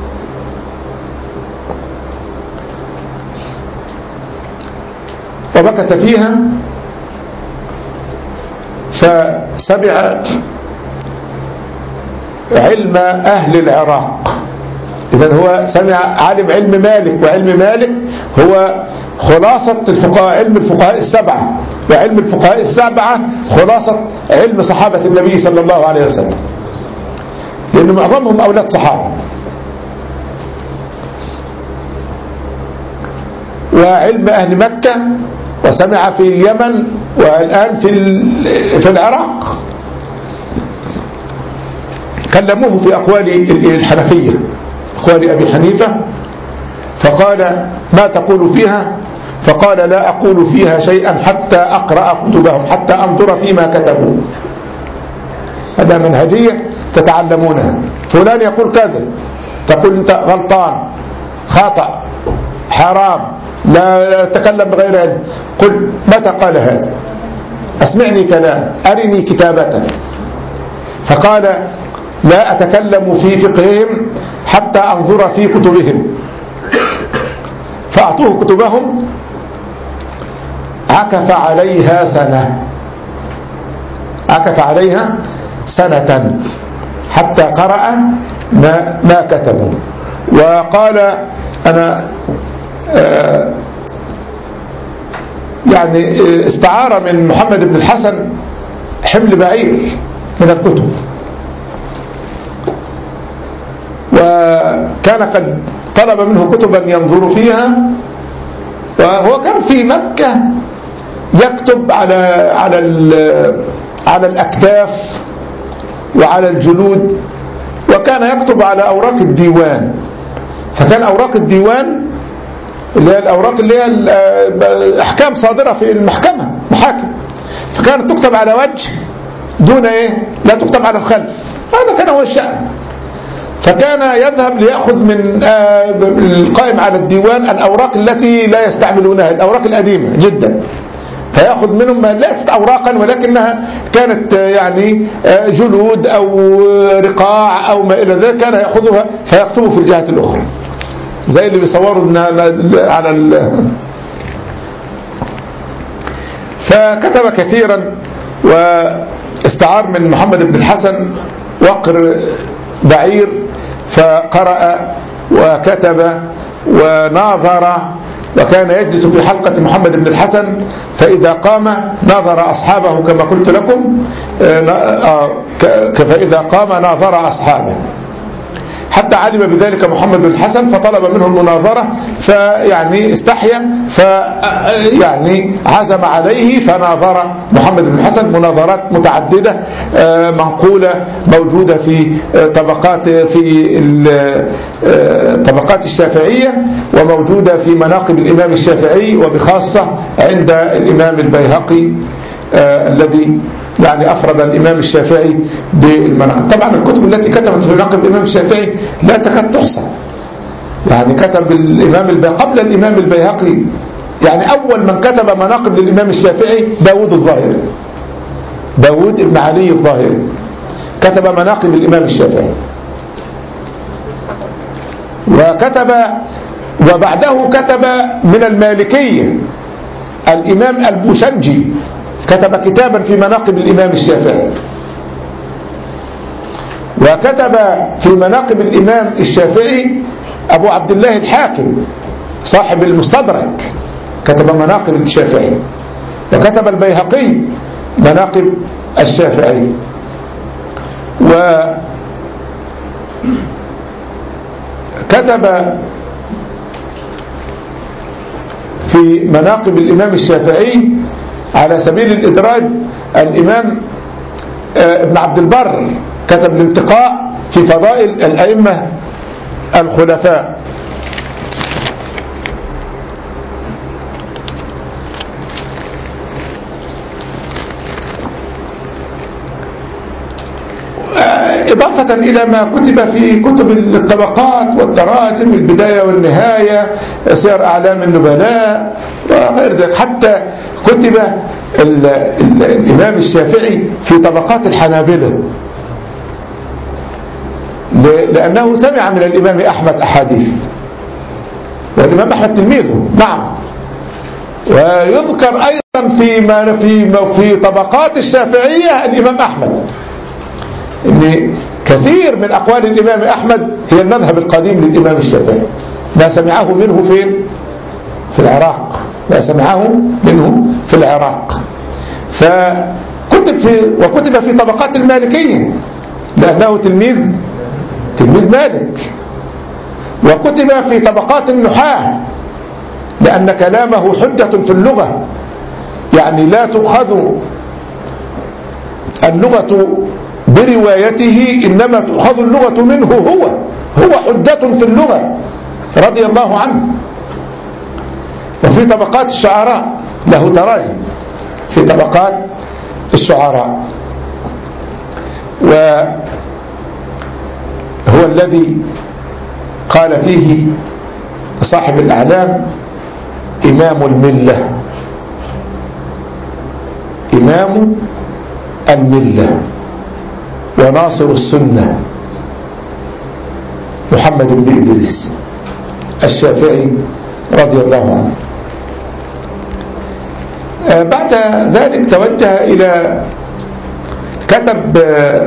ومكث فيها، فسمع علم أهل العراق. إذن هو سمع علم مالك، وعلم مالك هو خلاصة الفقهاء، علم الفقهاء السبعة، وعلم الفقهاء السبعة خلاصة علم صحابة النبي صلى الله عليه وسلم، لأن معظمهم أولاد صحابة. وعلم أهل مكة، وسمع في اليمن، والآن في العراق. كلموه في أقوال الحنفية، أقوال أبي حنيفة، فقال ما تقول فيها؟ فقال لا أقول فيها شيئا حتى أقرأ كتبهم، حتى أنظر فيما كتبوا. هذا منهجية تتعلمونها. فلان يقول كذا، تقول أنت غلطان، خطأ، حرام، لا تكلم بغير علم. قل متى قال هذا؟ أسمعني كلام، أرني كتابته. فقال لا أتكلم في فقههم حتى أنظر في كتبهم. فأعطوه كتبهم، عكف عليها سنة، عكف عليها سنة حتى قرأ ما كتبوا. وقال أنا يعني استعار من محمد بن الحسن حمل بعير من الكتب، وكان قد طلب منه كتبا ينظر فيها، وهو كان في مكة يكتب على الأكتاف وعلى الجلود، وكان يكتب على أوراق الديوان. فكان أوراق الديوان اللي هي الأوراق اللي هي أحكام صادرة في المحكمة، محاكم، فكانت تكتب على وجه دون لا تكتب على الخلف. هذا كان هو الشأن. فكان يذهب ليأخذ من القائم على الديوان الأوراق التي لا يستعملونها، الأوراق القديمة جدا، فيأخذ منهم ما ليست أوراقا ولكنها كانت يعني جلود أو رقاع أو ما إلى ذلك، كان يأخذها فيكتبه في الجهة الأخرى زي اللي بيصوروا على فكتب كثيرا، واستعار من محمد بن الحسن وقر بعير، فقرأ وكتب وناظر، وكان يجلس في حلقة محمد بن الحسن، فإذا قام ناظر أصحابه كما قلت لكم، فإذا قام ناظر أصحابه، حتى علم بذلك محمد بن الحسن فطلب منه المناظرة، فيعني استحيا، فيعني عزم عليه فناظر محمد بن الحسن مناظرات متعددة منقولة موجودة في طبقات الشافعية، وموجودة في مناقب الإمام الشافعي، وبخاصة عند الإمام البيهقي الذي يعني أفرد الإمام الشافعي بالمناقب. طبعا الكتب التي كتبت في مناقب الإمام الشافعي لا تكاد تحصى، يعني كتب الإمام قبل الإمام البيهقي، يعني أول من كتب مناقب للإمام الشافعي داود الظاهري، داود ابن علي الظاهري كتب مناقب الإمام الشافعي، وبعده كتب من المالكية الإمام البوشنجي، كتب كتابا في مناقب الإمام الشافعي. وكتب في مناقب الإمام الشافعي أبو عبد الله الحاكم صاحب المستدرك، كتب مناقب الشافعي. وكتب البيهقي مناقب الشافعي. وكتب في مناقب الإمام الشافعي على سبيل الإدراج الإمام ابن عبد البر، كتب الانتقاء في فضائل الأئمة الخلفاء. إضافة إلى ما كتب في كتب الطبقات والتراجم، البداية والنهاية، سير أعلام النبلاء وغير ذلك. حتى كتب الإمام الشافعي في طبقات الحنابلة، لأنه سمع من الإمام أحمد أحاديث، والإمام أحمد تلميذه نعم. ويذكر أيضا في طبقات الشافعية الإمام أحمد إن كثير من أقوال الإمام أحمد هي المذهب القديم للإمام الشافعي، ما سمعه منه فين؟ في العراق، ما سمعه منه في العراق. وكتب في طبقات المالكية لأنه تلميذ مالك. وكتب في طبقات النحاة لأن كلامه حجة في اللغة، يعني لا تؤخذ اللغة بروايته، إنما تؤخذ اللغة منه، هو حجة في اللغة رضي الله عنه. وفي طبقات الشعراء له تراجم في طبقات الشعراء، وهو الذي قال فيه صاحب الأعلام إمام الملة، إمام الملة وناصر السنة محمد بن إدريس الشافعي رضي الله عنه. بعد ذلك توجه إلى كتب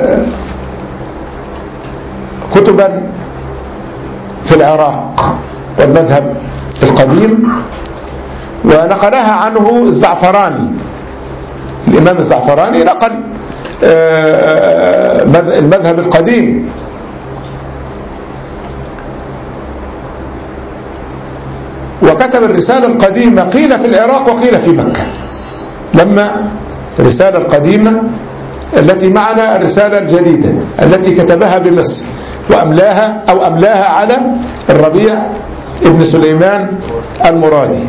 كتبا في العراق والمذهب القديم، ونقلها عنه الزعفراني. الإمام الزعفراني نقل المذهب القديم، وكتب الرسالة القديمة قيل في العراق وقيل في مكة. لما الرسالة القديمة التي معنا الرسالة الجديدة التي كتبها بمصر أملاها على الربيع ابن سليمان المرادي،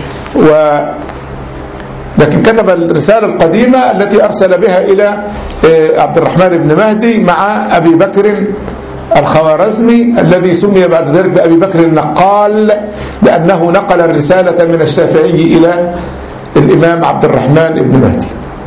لكن كتب الرسالة القديمة التي أرسل بها إلى عبد الرحمن بن مهدي مع أبي بكر الخوارزمي الذي سمي بعد ذلك بأبي بكر النقال، لأنه نقل الرسالة من الشافعي إلى الإمام عبد الرحمن بن مهدي.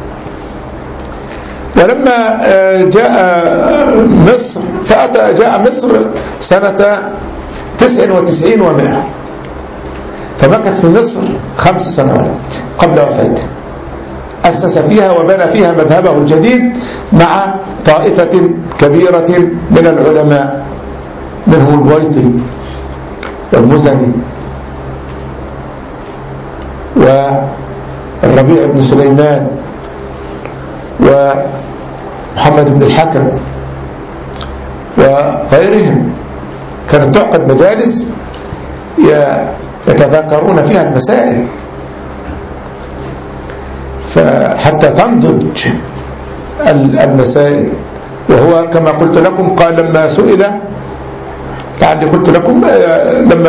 ولما جاء مصر جاء مصر سنة 99 و100، فمكث في مصر 5 سنوات قبل وفاته، أسس فيها وبنى فيها مذهبه الجديد مع طائفة كبيرة من العلماء، منهم البويطي والمزني والربيع بن سليمان ومحمد بن الحكم وغيرهم. كانت تعقد مجالس يتذاكرون فيها المسائل حتى تنضج المسائل. وهو كما قلت لكم قال لما سئل، يعني قلت لكم لما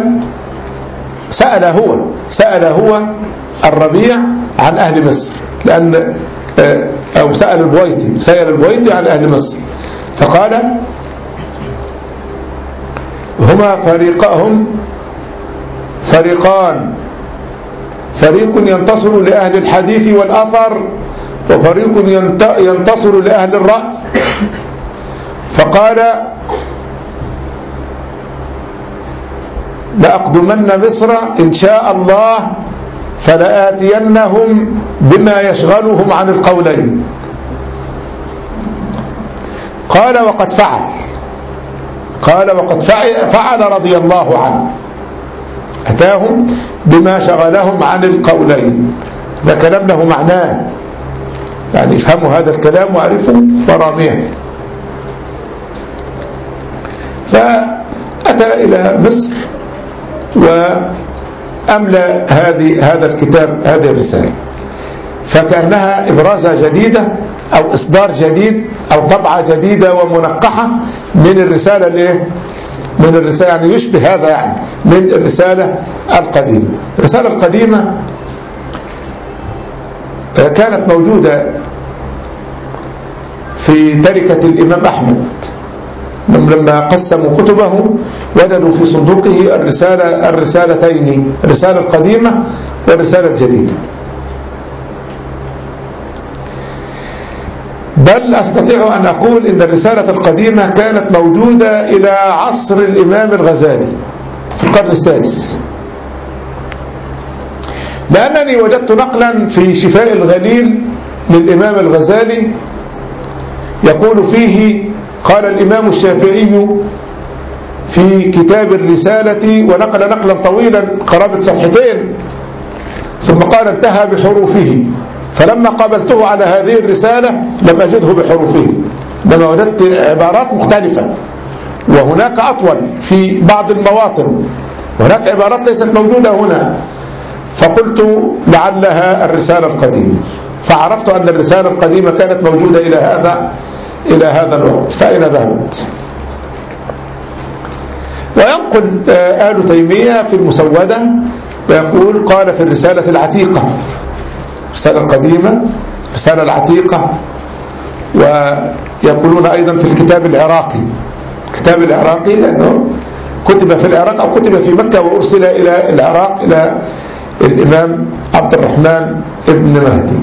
سأل هو الربيع عن أهل مصر، لأن أو سأل البويطي عن أهل مصر، فقال هم فريقان، فريق ينتصر لأهل الحديث والأثر، وفريق ينتصر لأهل الرأي. فقال لأقدمن مصر إن شاء الله فلآتينهم بما يشغلهم عن القولين. قال وقد فعل رضي الله عنه، أتاهم بما شغلهم عن القولين. هذا كلام له معناه، يعني افهموا هذا الكلام وعرفوا مراميه. فأتى إلى مصر وأملى هذا الكتاب، هذه الرسالة، فكأنها إبرازة جديدة أو إصدار جديد أو طبعة جديدة ومنقحة من الرسالة من الرسالة، يعني يشبه هذا يعني من الرسالة القديمة. الرسالة القديمة كانت موجودة في تركة الإمام أحمد، لما قسموا كتبه وجدوا في صندوقه الرسالتين، الرسالة القديمة والرسالة الجديدة. بل أستطيع أن أقول إن الرسالة القديمة كانت موجودة إلى عصر الإمام الغزالي في القرن السادس، لأنني وجدت نقلا في شفاء الغليل للإمام الغزالي يقول فيه: قال الإمام الشافعي في كتاب الرسالة، ونقل نقلا طويلا قرابة صفحتين، ثم قال انتهى بحروفه، فلما قابلته على هذه الرسالة لم أجده بحروفه، لما وجدت عبارات مختلفة، وهناك أطول في بعض المواطن، وهناك عبارات ليست موجودة هنا، فقلت لعلها الرسالة القديمة، فعرفت أن الرسالة القديمة كانت موجودة إلى هذا الوقت. فأين ذهبت؟ وينقل آل تيمية في المسودة ويقول: قال في الرسالة العتيقة، الرسالة القديمة، الرسالة العتيقة. ويقولون أيضا في الكتاب العراقي، الكتاب العراقي لأنه كتب في العراق أو كتب في مكة وأرسل إلى العراق إلى الإمام عبد الرحمن ابن مهدي.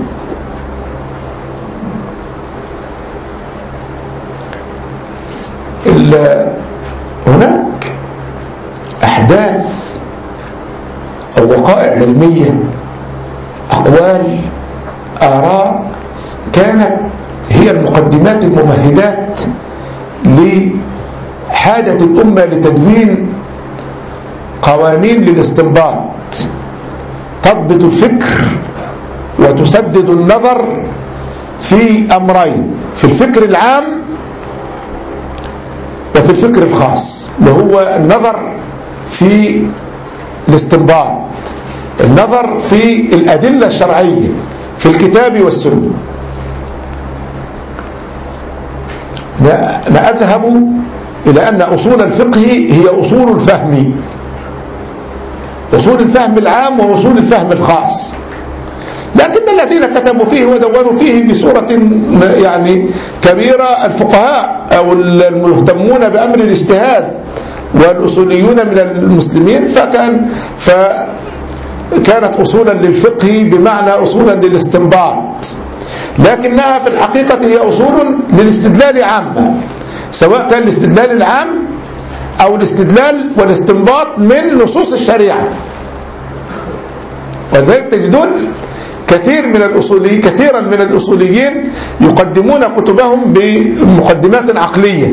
هناك أحداث أو وقائع علمية أقوال، آراء كانت هي المقدمات الممهدات لحاجة الأمة لتدوين قوانين للاستنباط تضبط الفكر وتسدد النظر في أمرين: في الفكر العام وفي الفكر الخاص، اللي هو النظر في الاستنباط، النظر في الأدلة الشرعية في الكتاب والسنة. نذهب إلى أن أصول الفقه هي أصول الفهم، أصول الفهم العام وأصول الفهم الخاص. لكن الذين كتبوا فيه ودونوا فيه بصورة يعني كبيرة الفقهاء أو المهتمون بأمر الاجتهاد والأصوليون من المسلمين، فكانت أصولا للفقه بمعنى أصولا للاستنباط، لكنها في الحقيقة هي أصول للاستدلال عامة، سواء كان الاستدلال العام أو الاستدلال والاستنباط من نصوص الشريعة. ولذلك تجدون كثيرا من الأصوليين يقدمون كتبهم بمقدمات عقلية،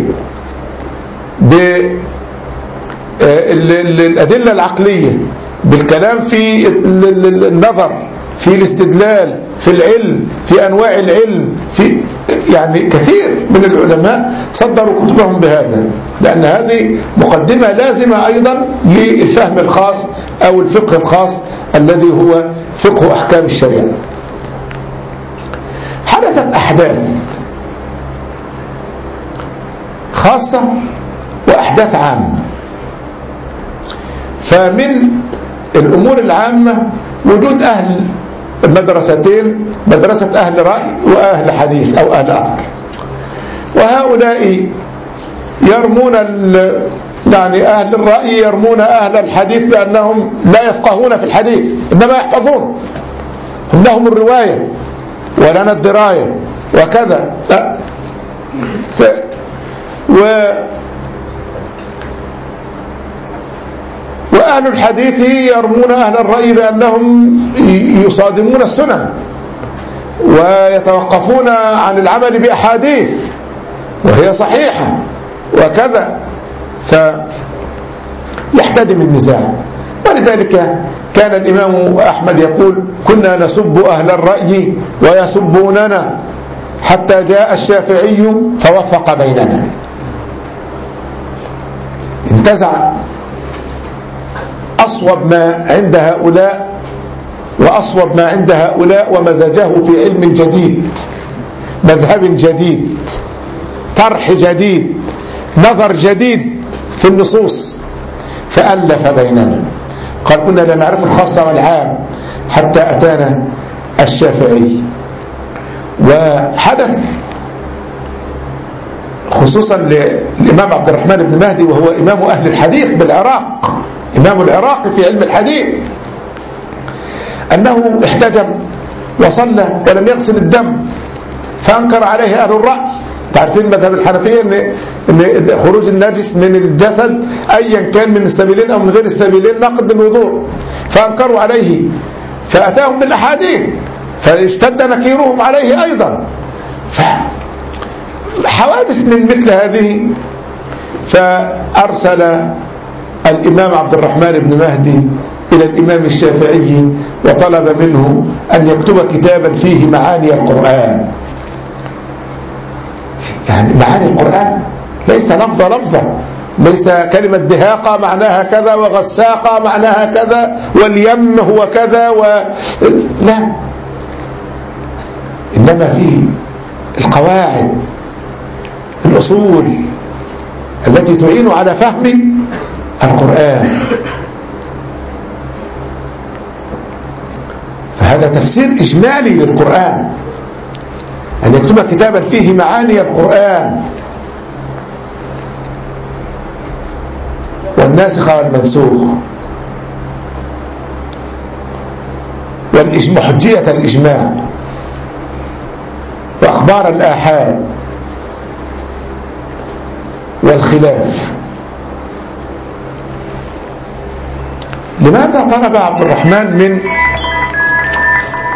بالأدلة العقلية، بالكلام في النظر، في الاستدلال، في العلم، في أنواع العلم، في يعني كثير من العلماء صدروا كتبهم بهذا، لأن هذه مقدمة لازمة أيضا للفهم الخاص أو الفقه الخاص الذي هو فقه أحكام الشريعة. حدثت أحداث خاصة وأحداث عامة. فمن الأمور العامة وجود أهل المدرستين، مدرسة أهل رأي وأهل حديث أو أهل أثر، وهؤلاء يرمون يعني أهل الرأي يرمون أهل الحديث بأنهم لا يفقهون في الحديث، إنما يحفظون، هم لهم الرواية ولنا الدراية وكذا. وأهل الحديث يرمون أهل الرأي بأنهم يصادمون السنن ويتوقفون عن العمل بأحاديث وهي صحيحة وكذا، فيحتدم النزاع. ولذلك كان الإمام أحمد يقول: كنا نسب أهل الرأي ويسبوننا حتى جاء الشافعي فوفق بيننا. انتزع أصوب ما عند هؤلاء وأصوب ما عند هؤلاء ومزجه في علم جديد، مذهب جديد، طرح جديد، نظر جديد في النصوص، فألف بيننا. قال: كنا لا نعرف الخاص والعام حتى أتانا الشافعي. وحدث خصوصا للإمام عبد الرحمن بن مهدي، وهو إمام أهل الحديث بالعراق، إمام العراق في علم الحديث، أنه احتجم وصلى ولم يغسل الدم، فأنكر عليه أهل الرأي. تعرفين مذهب الحنفية إن خروج النجس من الجسد أيا كان من السبيلين أو من غير السبيلين نقض الوضوء، فأنكروا عليه، فأتاهم بالأحاديث فاشتد نكيرهم عليه أيضا. فحوادث من مثل هذه، فأرسل الإمام عبد الرحمن بن مهدي إلى الإمام الشافعي وطلب منه أن يكتب كتابا فيه معاني القرآن. يعني معاني القرآن ليس لفظة، ليس كلمة دهاقة معناها كذا وغساقة معناها كذا واليم هو كذا لا، إنما فيه القواعد، الأصول التي تعين على فهم القرآن. فهذا تفسير إجمالي للقرآن، أن يكتب كتابا فيه معاني القرآن والناسخ والمنسوخ حجية الإجماع وأخبار الآحاد والخلاف. لماذا طلب عبد الرحمن من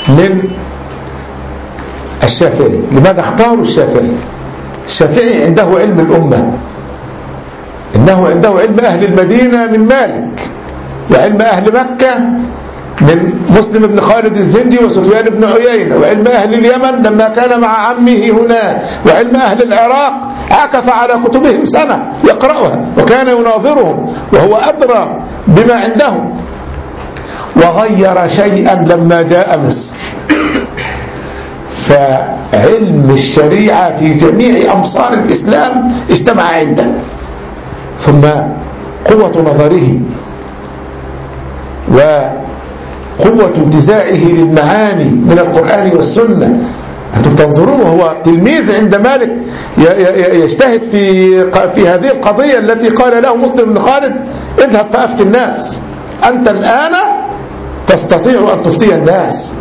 من الشافعي. لماذا اختاروا الشافعي؟ الشافعي عنده علم الأمة، إنه عنده علم أهل المدينة من مالك، وعلم أهل مكة من مسلم بن خالد الزندي وسفيان بن عيينة، وعلم أهل اليمن لما كان مع عمه هناك، وعلم أهل العراق عكف على كتبهم سنة يقرأها وكان يناظرهم وهو أدرى بما عندهم. وغير شيئا لما جاء مصر، فعلم الشريعة في جميع أمصار الإسلام اجتمع عنده، ثم قوة نظره وقوة انتزاعه للمعاني من القرآن والسنة. أنتم تنظرون وهو تلميذ عند مالك يجتهد في هذه القضية التي قال له مسلم بن خالد اذهب فأفت الناس، أنت الآن تستطيع أن تفتي الناس.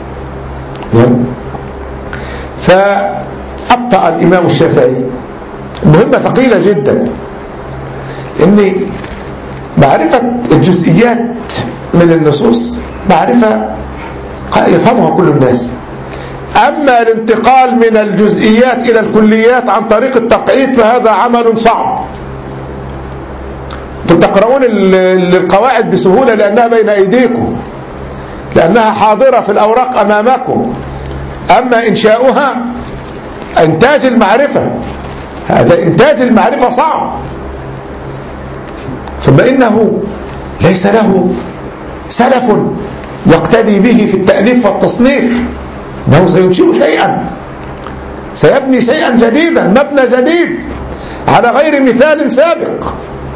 فأبطأ الإمام الشافعي مهمة ثقيلة جدا، إن معرفة الجزئيات من النصوص معرفة يفهمها كل الناس، أما الانتقال من الجزئيات إلى الكليات عن طريق التقعيد فهذا عمل صعب. تقرؤون القواعد بسهولة لأنها بين أيديكم، لأنها حاضرة في الأوراق أمامكم، أما إنشاؤها إنتاج المعرفة، هذا إنتاج المعرفة صعب. ثم إنه ليس له سلف يقتدي به في التأليف والتصنيف، إنه سينشئ شيئا، سيبني شيئا جديدا، مبنى جديد على غير مثال سابق،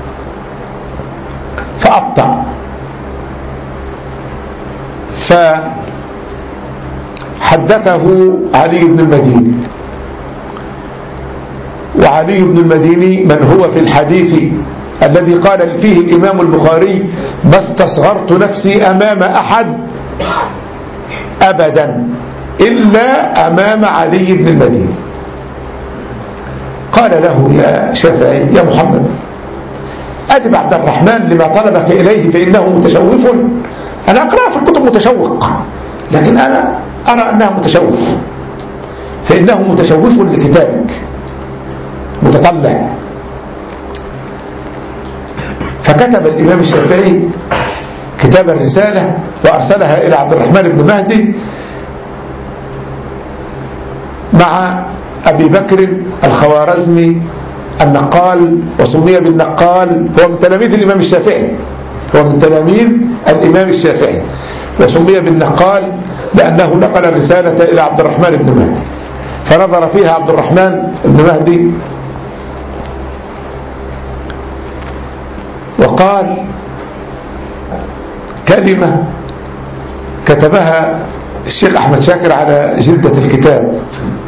فأبطأ. فحدثه علي بن المديني، وعلي بن المديني من هو في الحديث الذي قال فيه الإمام البخاري ما استصغرت نفسي أمام أحد أبدا إلا أمام علي بن المديني. قال له يا شافعي يا محمد أجب عبد الرحمن لما طلبك إليه فإنه متشوف. أنا أقرأ في الكتب متشوق، لكن أنا أرى أنه متشوف، فإنه متشوف لكتابك متطلع. فكتب الإمام الشافعي كتاب الرسالة وأرسلها إلى عبد الرحمن بن مهدي مع أبي بكر الخوارزمي النقال، وسمي بالنقال، هو من تلاميذ الإمام الشافعي، هو من تلاميذ الإمام الشافعي، وسمي بالنقال لأنه نقل الرسالة إلى عبد الرحمن بن مهدي. فنظر فيها عبد الرحمن بن مهدي وقال كلمة كتبها الشيخ أحمد شاكر على جلدة الكتاب،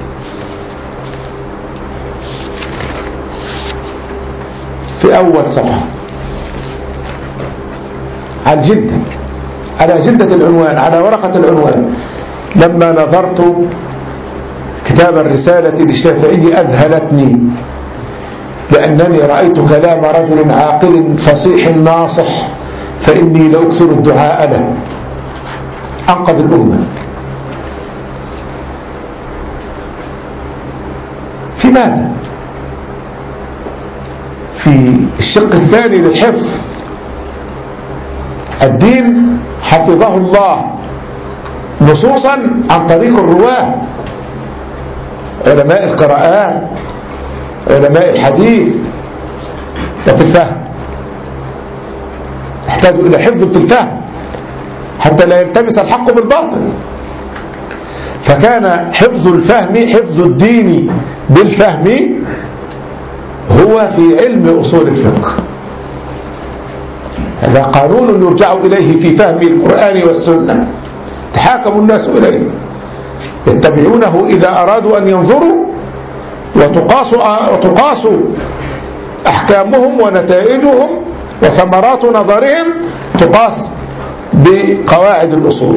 في أول صفحة على الجلدة، على جلدة العنوان، على ورقة العنوان: لما نظرت كتاب الرسالة للشافعي أذهلتني، لأنني رأيت كلام رجل عاقل فصيح ناصح، فإني لأكثر الدعاء له. أنقذ الأمة. في ماذا؟ في الشق الثاني للحفظ. الدين حفظه الله نصوصا عن طريق الرواة، علماء القراءات، علماء الحديث، وفي الفهم يحتاجوا إلى حفظ في الفهم حتى لا يلتبس الحق بالباطل. فكان حفظ الفهم، حفظ الدين بالفهم، هو في علم أصول الفقه. هذا قانون يرجع إليه في فهم القرآن والسنة، تحاكم الناس إليه، يتبعونه إذا أرادوا أن ينظروا، وتقاس أحكامهم ونتائجهم وثمرات نظرهم تقاس بقواعد الأصول.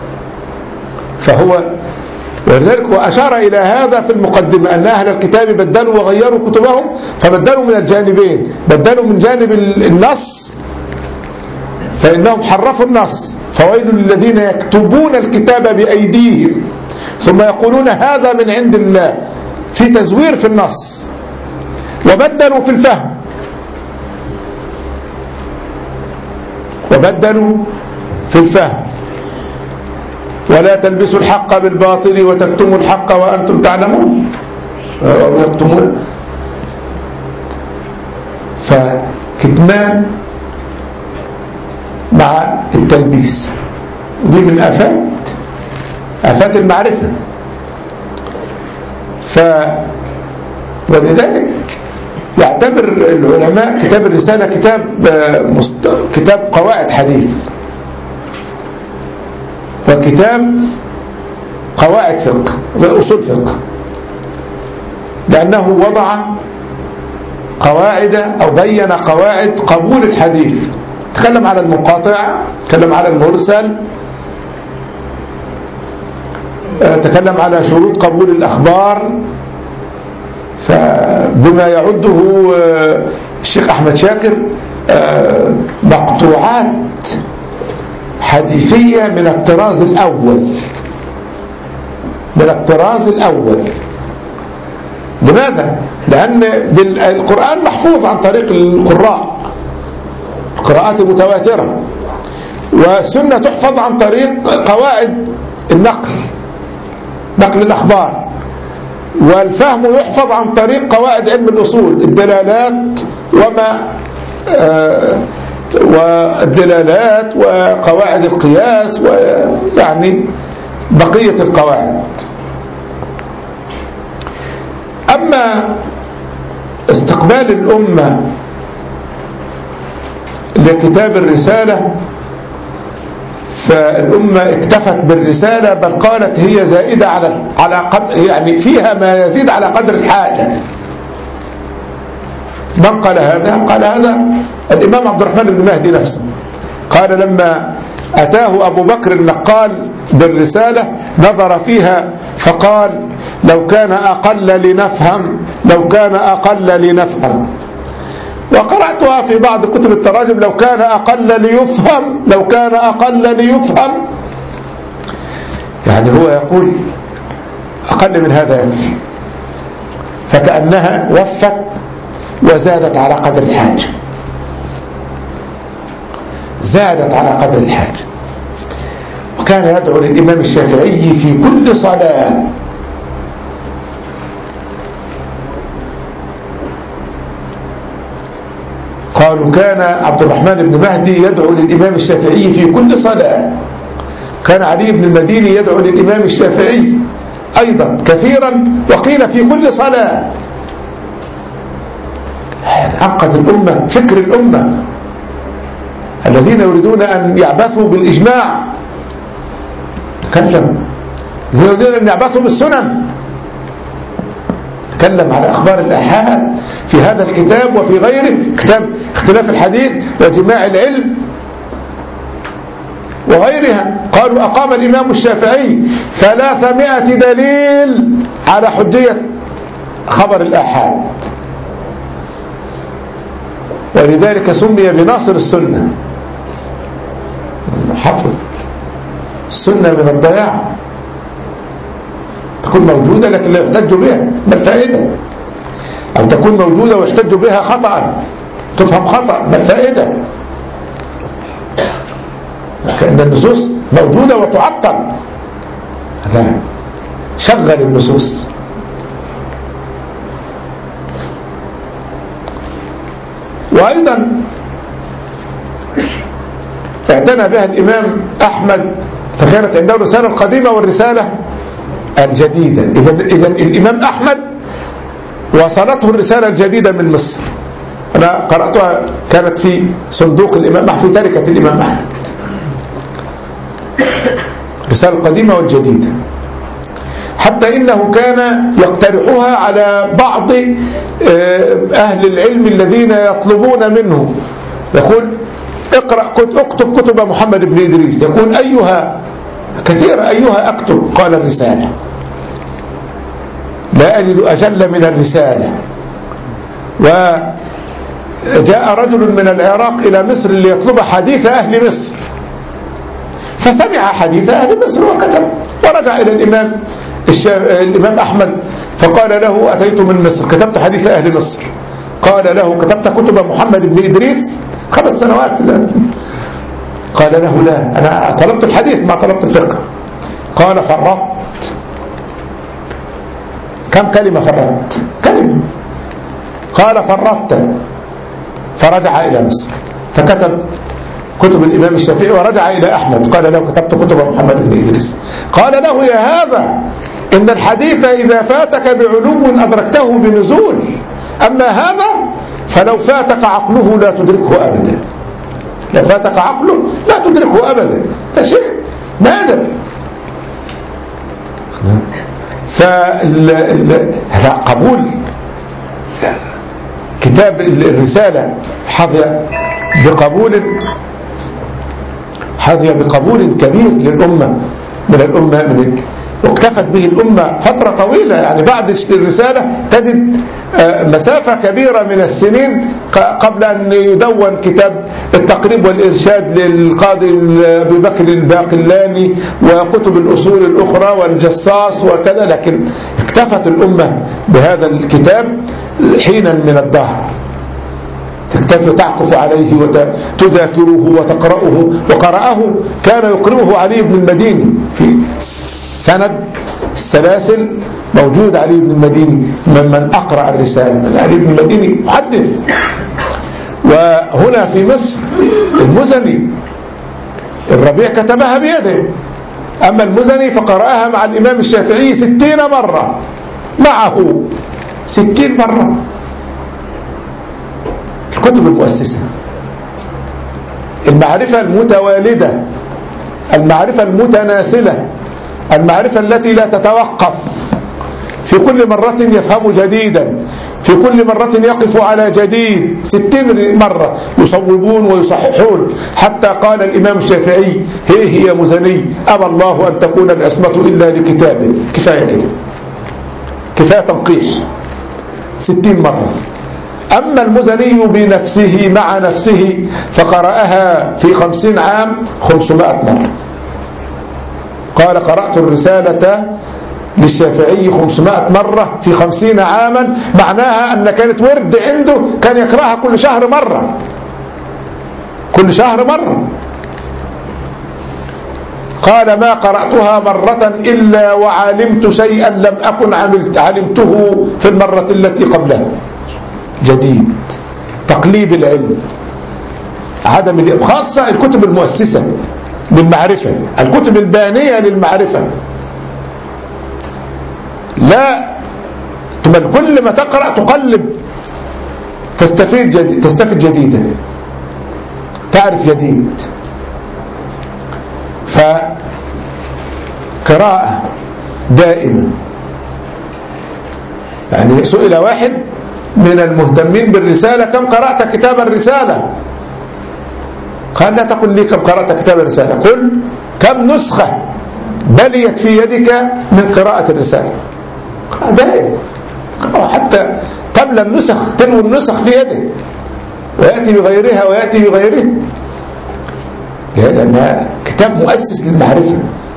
فهو ولذلك وأشار إلى هذا في المقدمة أن أهل الكتاب بدلوا وغيروا كتبهم، فبدلوا من الجانبين، بدلوا من جانب النص فإنهم حرفوا النص فويل للذين يكتبون الكتاب بأيديهم ثم يقولون هذا من عند الله، في تزوير في النص وبدلوا في الفهم، وبدلوا في الفهم. ولا تلبسوا الحق بالباطل وتكتموا الحق وأنتم تعلمون ويكتمون. فكتمان مع التلبيس دي من آفات المعرفة. ولذلك يعتبر العلماء كتاب الرسالة كتاب قواعد حديث، وكتاب قواعد فقه وأصول فقه، لأنه وضع قواعد أو بين قواعد قبول الحديث. تكلم على المنقطع، تكلم على المرسل، تكلم على شروط قبول الأخبار، فبما يعده الشيخ أحمد شاكر مقطوعات حديثية من الطراز الأول، من الطراز الأول. لماذا؟ لأن القرآن محفوظ عن طريق القراء، القراءات المتواترة، والسنة تحفظ عن طريق قواعد النقل، نقل الأخبار، والفهم يحفظ عن طريق قواعد علم الأصول، الدلالات والدلالات وقواعد القياس، ويعني بقية القواعد. أما استقبال الأمة لكتاب الرسالة، فالأمة اكتفت بالرسالة، بل قالت هي زائدة على قدر، يعني فيها ما يزيد على قدر الحاجة. من قال هذا؟ قال هذا الإمام عبد الرحمن بن مهدي نفسه. قال لما أتاه أبو بكر النقال بالرسالة نظر فيها فقال لو كان أقل لنفهم، لو كان أقل لنفهم. وقرأتها في بعض كتب التراجم لو كان أقل ليفهم، لو كان أقل ليفهم، يعني هو يقول أقل من هذا يكفي. فكأنها وفت وزادت على قدر الحاجة، زادت على قدر الحاجة. وكان يدعو للإمام الشافعي في كل صلاة، قالوا كان عبد الرحمن بن مهدي يدعو للإمام الشافعي في كل صلاة. كان علي بن المديني يدعو للإمام الشافعي أيضا كثيرا، وقيل في كل صلاة. عقد الأمة، فكر الأمة الذين يريدون أن يعبثوا بالإجماع، تكلم يريدون أن يعبثوا بالسنن، تكلم على أخبار الآحاد في هذا الكتاب وفي غيره، كتاب اختلاف الحديث وجماع العلم وغيرها. قالوا أقام الإمام الشافعي 300 دليل على حجية خبر الآحاد، ولذلك سمي بناصر السنة، حفظ السنة من الضياع. تكون موجودة لكن لا يحتج بها، ما الفائدة؟ أو تكون موجودة ويحتج بها خطأ، تفهم خطأ، ما الفائدة؟ كأن النصوص موجودة وتعطل. لا، شغل النصوص. وأيضا اعتنى بها الإمام أحمد، فكانت عنده الرسالة القديمة والرسالة الجديدة. إذن الإمام أحمد وصلته الرسالة الجديدة من مصر. أنا قرأتها، كانت في صندوق الإمام أحمد، في تركة الإمام أحمد، الرسالة القديمة والجديدة. حتى إنه كان يقترحها على بعض أهل العلم الذين يطلبون منه، يقول اكتب كتب محمد بن إدريس. يقول أيها كثير، أيها أكتب؟ قال الرسالة، لا أجد أجل من الرسالة. وجاء رجل من العراق إلى مصر ليطلب حديث أهل مصر، فسمع حديث أهل مصر وكتب، ورجع إلى الإمام أحمد فقال له: أتيت من مصر كتبت حديث أهل مصر. قال له: كتبت كتب محمد بن إدريس 5 سنوات؟ لا. قال له: لا، أنا طلبت الحديث ما طلبت الفقه. قال: فرطت. كم كلمة فرطت؟ كلمة. قال: فرطت. فرجع إلى مصر فكتب كتب الإمام الشافعي ورجع إلى أحمد. قال له: كتبت كتب محمد بن إدريس. قال له: يا هذا، إن الحديث إذا فاتك بعلو أدركته بنزول، أما هذا فلو فاتك عقله لا تدركه أبدا. لو فاتك عقله لا تدركه أبدا، ده شيء نادر. هذا قبول كتاب الرسالة حظي بقبول كبير للأمة من الأمة واكتفت به الأمة فترة طويلة. يعني بعد الرسالة تجد مسافة كبيرة من السنين قبل أن يدون كتاب التقريب والإرشاد للقاضي أبي بكر الباقلاني وكتب الأصول الأخرى والجصاص وكذا، لكن اكتفت الأمة بهذا الكتاب حينا من الدهر، تكتفي تعكف عليه وتذاكره وتقرأه. وقرأه كان يقرأه علي بن المديني في سند السلاسل، موجود علي بن المديني من أقرأ الرسالة. علي بن المديني محدث. وهنا في مصر المزني الربيع كتبها بيده، أما المزني فقرأها مع الإمام الشافعي 60 مرة، معه 60 مرة. الكتب المؤسسة، المعرفة المتوالدة، المعرفة المتناسلة، المعرفة التي لا تتوقف، في كل مرة يفهم جديدا، في كل مرة يقف على جديد. 60 مرة يصوبون ويصححون، حتى قال الإمام الشافعي: هي مزني أبى الله أن تكون العصمة إلا لكتابه. كفاية كده، كفاية تنقيح 60 مرة. أما المزني بنفسه مع نفسه فقرأها في 50 عام 500 مرة. قال: قرأت الرسالة للشافعي 500 مرة في 50 عاما، معناها أن كانت ورد عنده، كان يقرأها كل شهر مرة، كل شهر مرة. قال: ما قرأتها مرة إلا وعلمت شيئا لم أكن علمته في المرة التي قبلها. جديد، تقليب العلم، عدم خاصة الكتب المؤسسة للمعرفة، الكتب البانية للمعرفة. لا كل ما تقرأ تقلب، تستفيد جديدا، تعرف جديد. فقراءة دائمة. يعني سئل واحد من المهتمين بالرسالة: كم قرأت كتاب الرسالة؟ قال: لا تقل لي كم قرأت كتاب الرسالة، قل كم نسخة بليت في يدك من قراءة الرسالة. دائما حتى قبل النسخ تنوي النسخ في يده، ويأتي بغيرها ويأتي بغيره، لأنها كتاب مؤسس للمعرفة.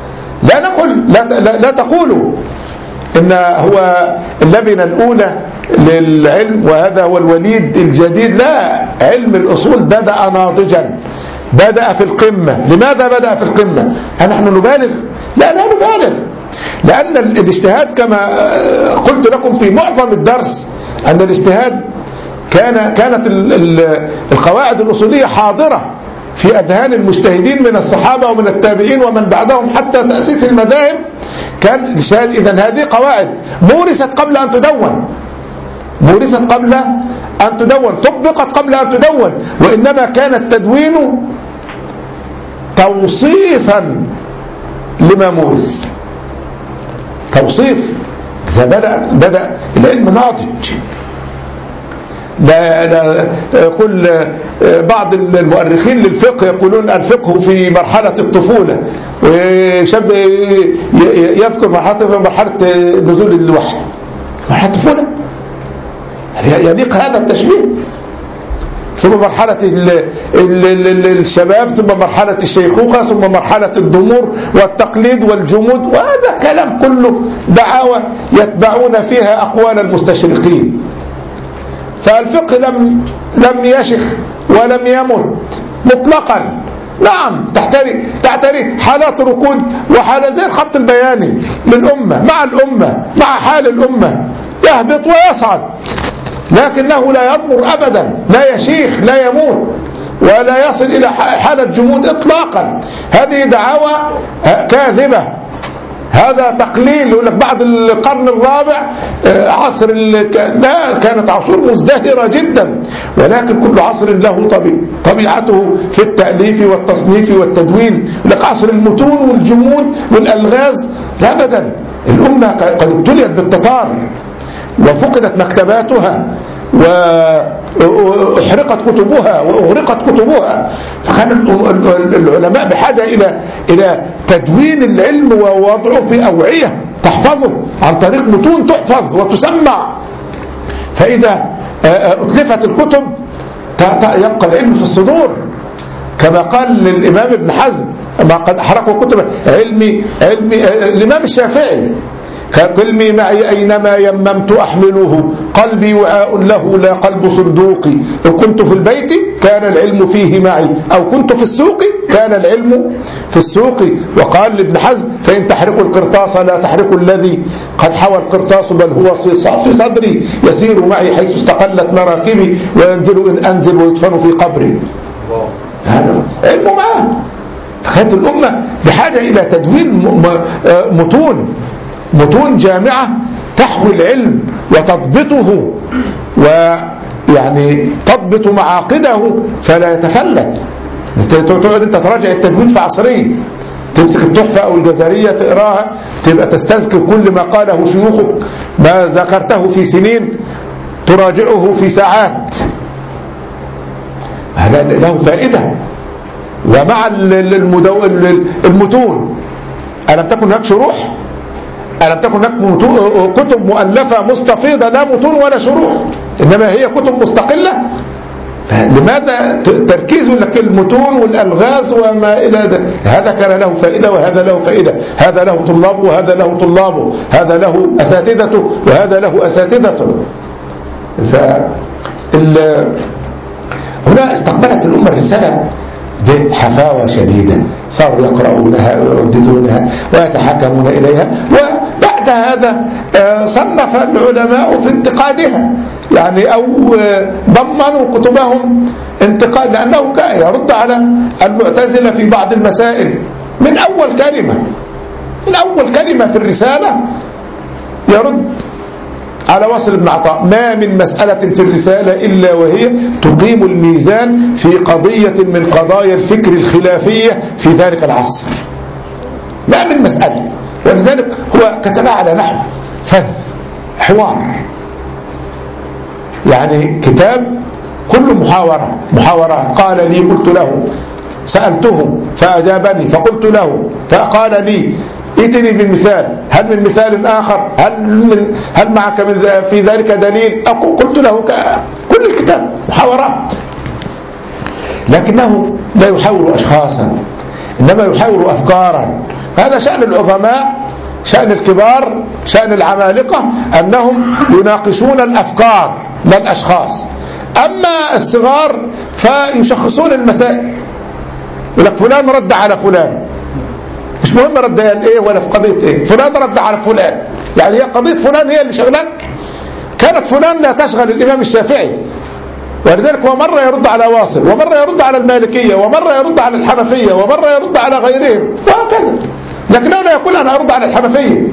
لا تقولوا إن هو اللبنة الأولى للعلم وهذا هو الوليد الجديد. لا، علم الأصول بدأ ناضجا، بدأ في القمة. لماذا بدأ في القمة؟ هل نحن نبالغ؟ لا نبالغ، لأن الاجتهاد كما قلت لكم في معظم الدرس أن الاجتهاد كانت القواعد الأصولية حاضرة في أذهان المجتهدين من الصحابة ومن التابعين ومن بعدهم حتى تأسيس المذاهب. كان الاجتهاد، إذن هذه قواعد مورست قبل أن تدون، طبقت قبل أن تدون، وإنما كان التدوين توصيفا لما مورس، توصيف. إذا بدأ العلم ناضج. لا يقول بعض المؤرخين للفقه يقولون الفقه في مرحلة الطفولة، وشاب يذكر مرحلة نزول الوحي، مرحلة الطفولة. يليق هذا التشبيه؟ ثم مرحلة الشباب، ثم مرحلة الشيخوخة، ثم مرحلة الضمور والتقليد والجمود، وهذا كلام كله دعاوى يتبعون فيها أقوال المستشرقين. فالفقه لم يشخ ولم يمت مطلقا. نعم تعتري حالات ركود وحالات زي الخط البياني للأمة، مع الأمة، مع حال الأمة، يهبط ويصعد، لكنه لا يضمر أبدا، لا يشيخ، لا يموت، ولا يصل إلى حالة جمود إطلاقا. هذه دعاوى كاذبة، هذا تقليل. يقول لك بعد القرن الرابع عصر لا، كانت عصور مزدهرة جدا، ولكن كل عصر له طبيعته في التأليف والتصنيف والتدوين. يقول لك عصر المتون والجمود والألغاز، لا أبدا. الأمة قد ابتليت بالتتار وفقدت مكتباتها وأحرقت كتبها وأغرقت كتبها، فكان العلماء بحاجة إلى تدوين العلم ووضعه في أوعية تحفظه عن طريق متون تحفظ وتسمع. فإذا أتلفت الكتب يبقى العلم في الصدور، كما قال للإمام ابن حزم ما قد أحرقوا كتب علمي الإمام الشافعي: كقلمي معي أينما يممت أحمله، قلبي وعاء له لا قلب صندوقي، إن كنت في البيت كان العلم فيه معي، أو كنت في السوق كان العلم في السوق. وقال لابن حزم: فإن تحرقوا القرطاس لا تحرقوا الذي قد حوى القرطاس، بل هو في صدري يسير معي حيث استقلت مراكبي، وينزل إن أنزل ويدفن في قبري. هذا علم معه. فكانت الأمة بحاجة إلى تدوين متون جامعة تحوي العلم وتضبطه، ويعني تضبط معاقده فلا يتفلت. تقعد انت تراجع التدوين في عصرين، تمسك التحفة أو الجزرية تقراها، تبقى تستذكر كل ما قاله شيوخك، ما ذكرته في سنين تراجعه في ساعات. هذا له فائدة. ومع المتون، ألم تكن هناك شروح؟ ألم تكن هناك كتب مؤلفة مستفيضة، لا متون ولا شروح، إنما هي كتب مستقلة؟ لماذا تركيز لك المتون والألغاز وما إلى ذلك؟ هذا كان له فائدة وهذا له فائدة، هذا له طلابه وهذا له طلابه، هذا له أساتذته وهذا له أساتذته. هنا استقبلت الأمة الرسالة بحفاوة شديدة، صاروا يقرؤونها ويرددونها ويتحكمون إليها. وبعد هذا صنف العلماء في انتقادها، يعني أو ضمنوا كتبهم انتقاد، لأنه كان يرد على المعتزلة في بعض المسائل من أول كلمة في الرسالة يرد على واصل بن عطاء: ما من مسألة في الرسالة إلا وهي تقيم الميزان في قضية من قضايا الفكر الخلافية في ذلك العصر. ما من مسألة، ولذلك هو كتبها على نحو فذ، حوار، يعني كتاب كله محاورات. قال لي قلت له، سألته فأجابني فقلت له فقال لي ائتني بالمثال، هل من مثال آخر، هل معك في ذلك دليل؟ قلت له كل الكتاب محاورات. لكنه لا يحاور أشخاصا، إنما يحاور أفكارا. هذا شأن العظماء، شأن الكبار، شأن العمالقة، أنهم يناقشون الأفكار لا الأشخاص. أما الصغار فيشخصون المسائل، يقول لك فلان رد على فلان، مش مهم رد ايه ولا في قضية ايه، فلان رد على فلان، يعني هي قضية فلان هي اللي شغلك. كانت فلان لا تشغل الإمام الشافعي، ولذلك هو مرة يرد على واصل، ومرة يرد على المالكية، ومرة يرد على الحنفية، ومرة يرد على غيرهم، وهكذا. لكنه لا يقول أنا أرد على الحنفية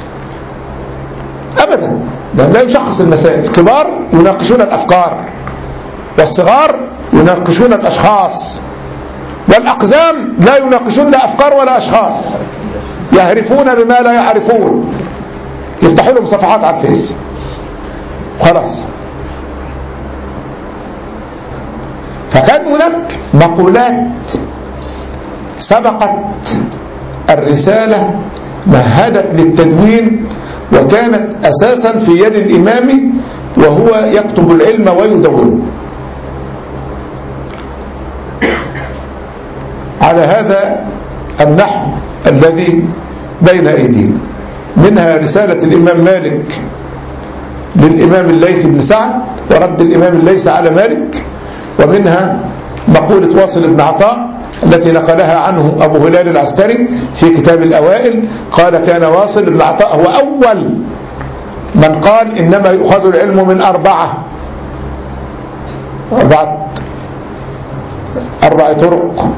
أبدا، لأن لا يشخص المسائل. الكبار يناقشون الأفكار، والصغار يناقشون الأشخاص، والأقزام لا يناقشون لا أفكار ولا أشخاص، يهرفون بما لا يعرفون، يفتحوا لهم صفحات على الفيس خلاص. فكان هناك مقولات سبقت الرسالة مهدت للتدوين، وكانت أساسا في يد الإمام وهو يكتب العلم ويدونه. على هذا النحو الذي بين أيدينا. منها رسالة الإمام مالك للإمام الليث بن سعد ورد الإمام الليث على مالك، ومنها مقولة واصل بن عطاء التي نقلها عنه أبو هلال العسكري في كتاب الأوائل، قال كان واصل بن عطاء هو أول من قال إنما يؤخذ العلم من أربع طرق: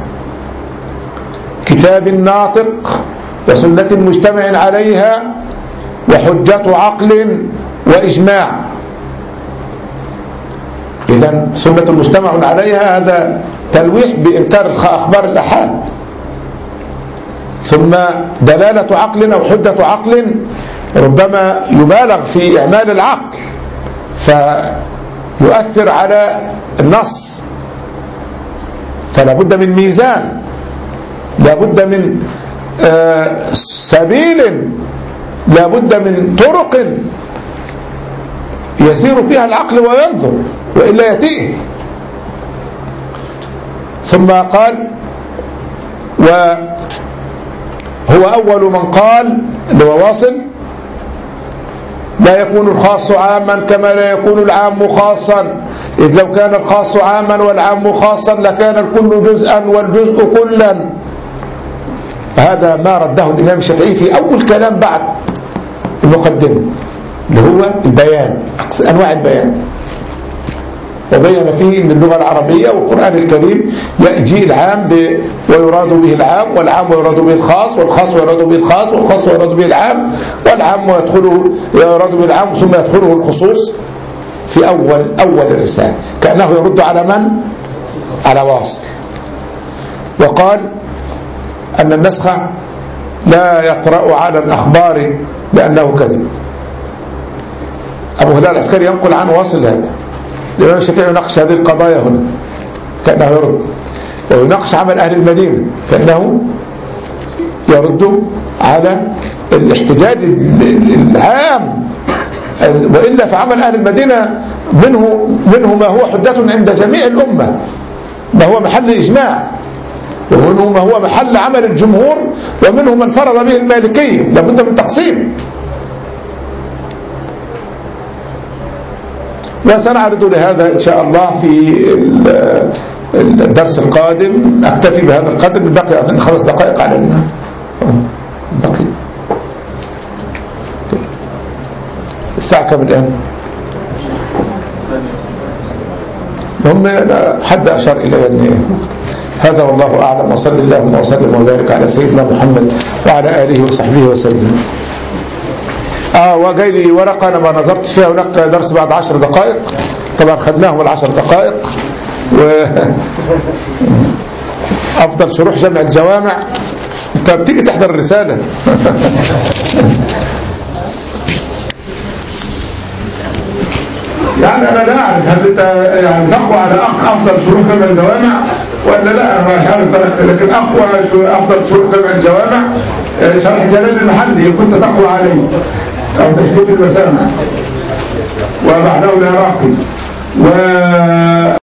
كتاب ناطق، وسنة مجتمع عليها، وحجة عقل، وإجماع. إذن سنة مجتمع عليها هذا تلويح بإنكار أخبار الآحاد، ثم دلالة عقل أو حجة عقل ربما يبالغ في إعمال العقل فيؤثر على النص، فلا بد من ميزان، لا بد من سبيل، لا بد من طرق يسير فيها العقل وينظر، وإلا يتيه. ثم قال وهو أول من قال اللي هو واصل: لا يكون الخاص عاما كما لا يكون العام خاصا، إذ لو كان الخاص عاما والعام خاصا لكان الكل جزءا والجزء كلا. هذا ما رده الإمام الشافعي في أول كلام بعد المقدمة، اللي هو البيان، أنواع البيان، وبين فيه أن اللغة العربية والقرآن الكريم يأتي العام ويراد به العام، والعام ويراد به الخاص، والخاص ويراد به الخاص، والخاص ويراد به العام، والعام يراد به العام ثم يدخله الخصوص في أول الرسالة، كأنه يرد على من؟ على واصل. وقال أن النسخ لا يطرأ على الأخبار لأنه كذب. أبو هلال العسكري ينقل عن واصل هذا. الإمام الشافعي يناقش هذه القضايا هنا كأنه يرد، ويناقش عمل أهل المدينة كأنه يرد على الاحتجاج العام، وإلا فعمل أهل المدينة منه ما هو حجة عند جميع الأمة، ما هو محل إجماع، ومنه ما هو محل عمل الجمهور، ومنه من فرض به المالكية. لابد من تقسيم. وسنعرض لهذا إن شاء الله في الدرس القادم. أكتفي بهذا القدر، من بقي أظن 5 دقائق على الإمام. بقي الساعة كم الآن؟ هم حد أشار إلى أن هذا والله أعلم، وصلى اللهم وسلم وبارك على سيدنا محمد وعلى آله وصحبه وسلم. وجاي لي ورقة أنا ما نظرت فيها، هناك درس بعد 10 دقائق، طبعا خدناهم 10 دقائق. أفضل شروح جمع الجوامع. أنت بتيجي تحضر الرسالة. يعني أنا لا أعرف هل أنت يعني تقوى على أفضل شروح جمع الجوامع ولا لا، أنا مش عارف، لكن أفضل شروح جمع الجوامع شرح جلال المحلي كنت تقوى عليه، أو تشبيك المسامع، وبعده العراقي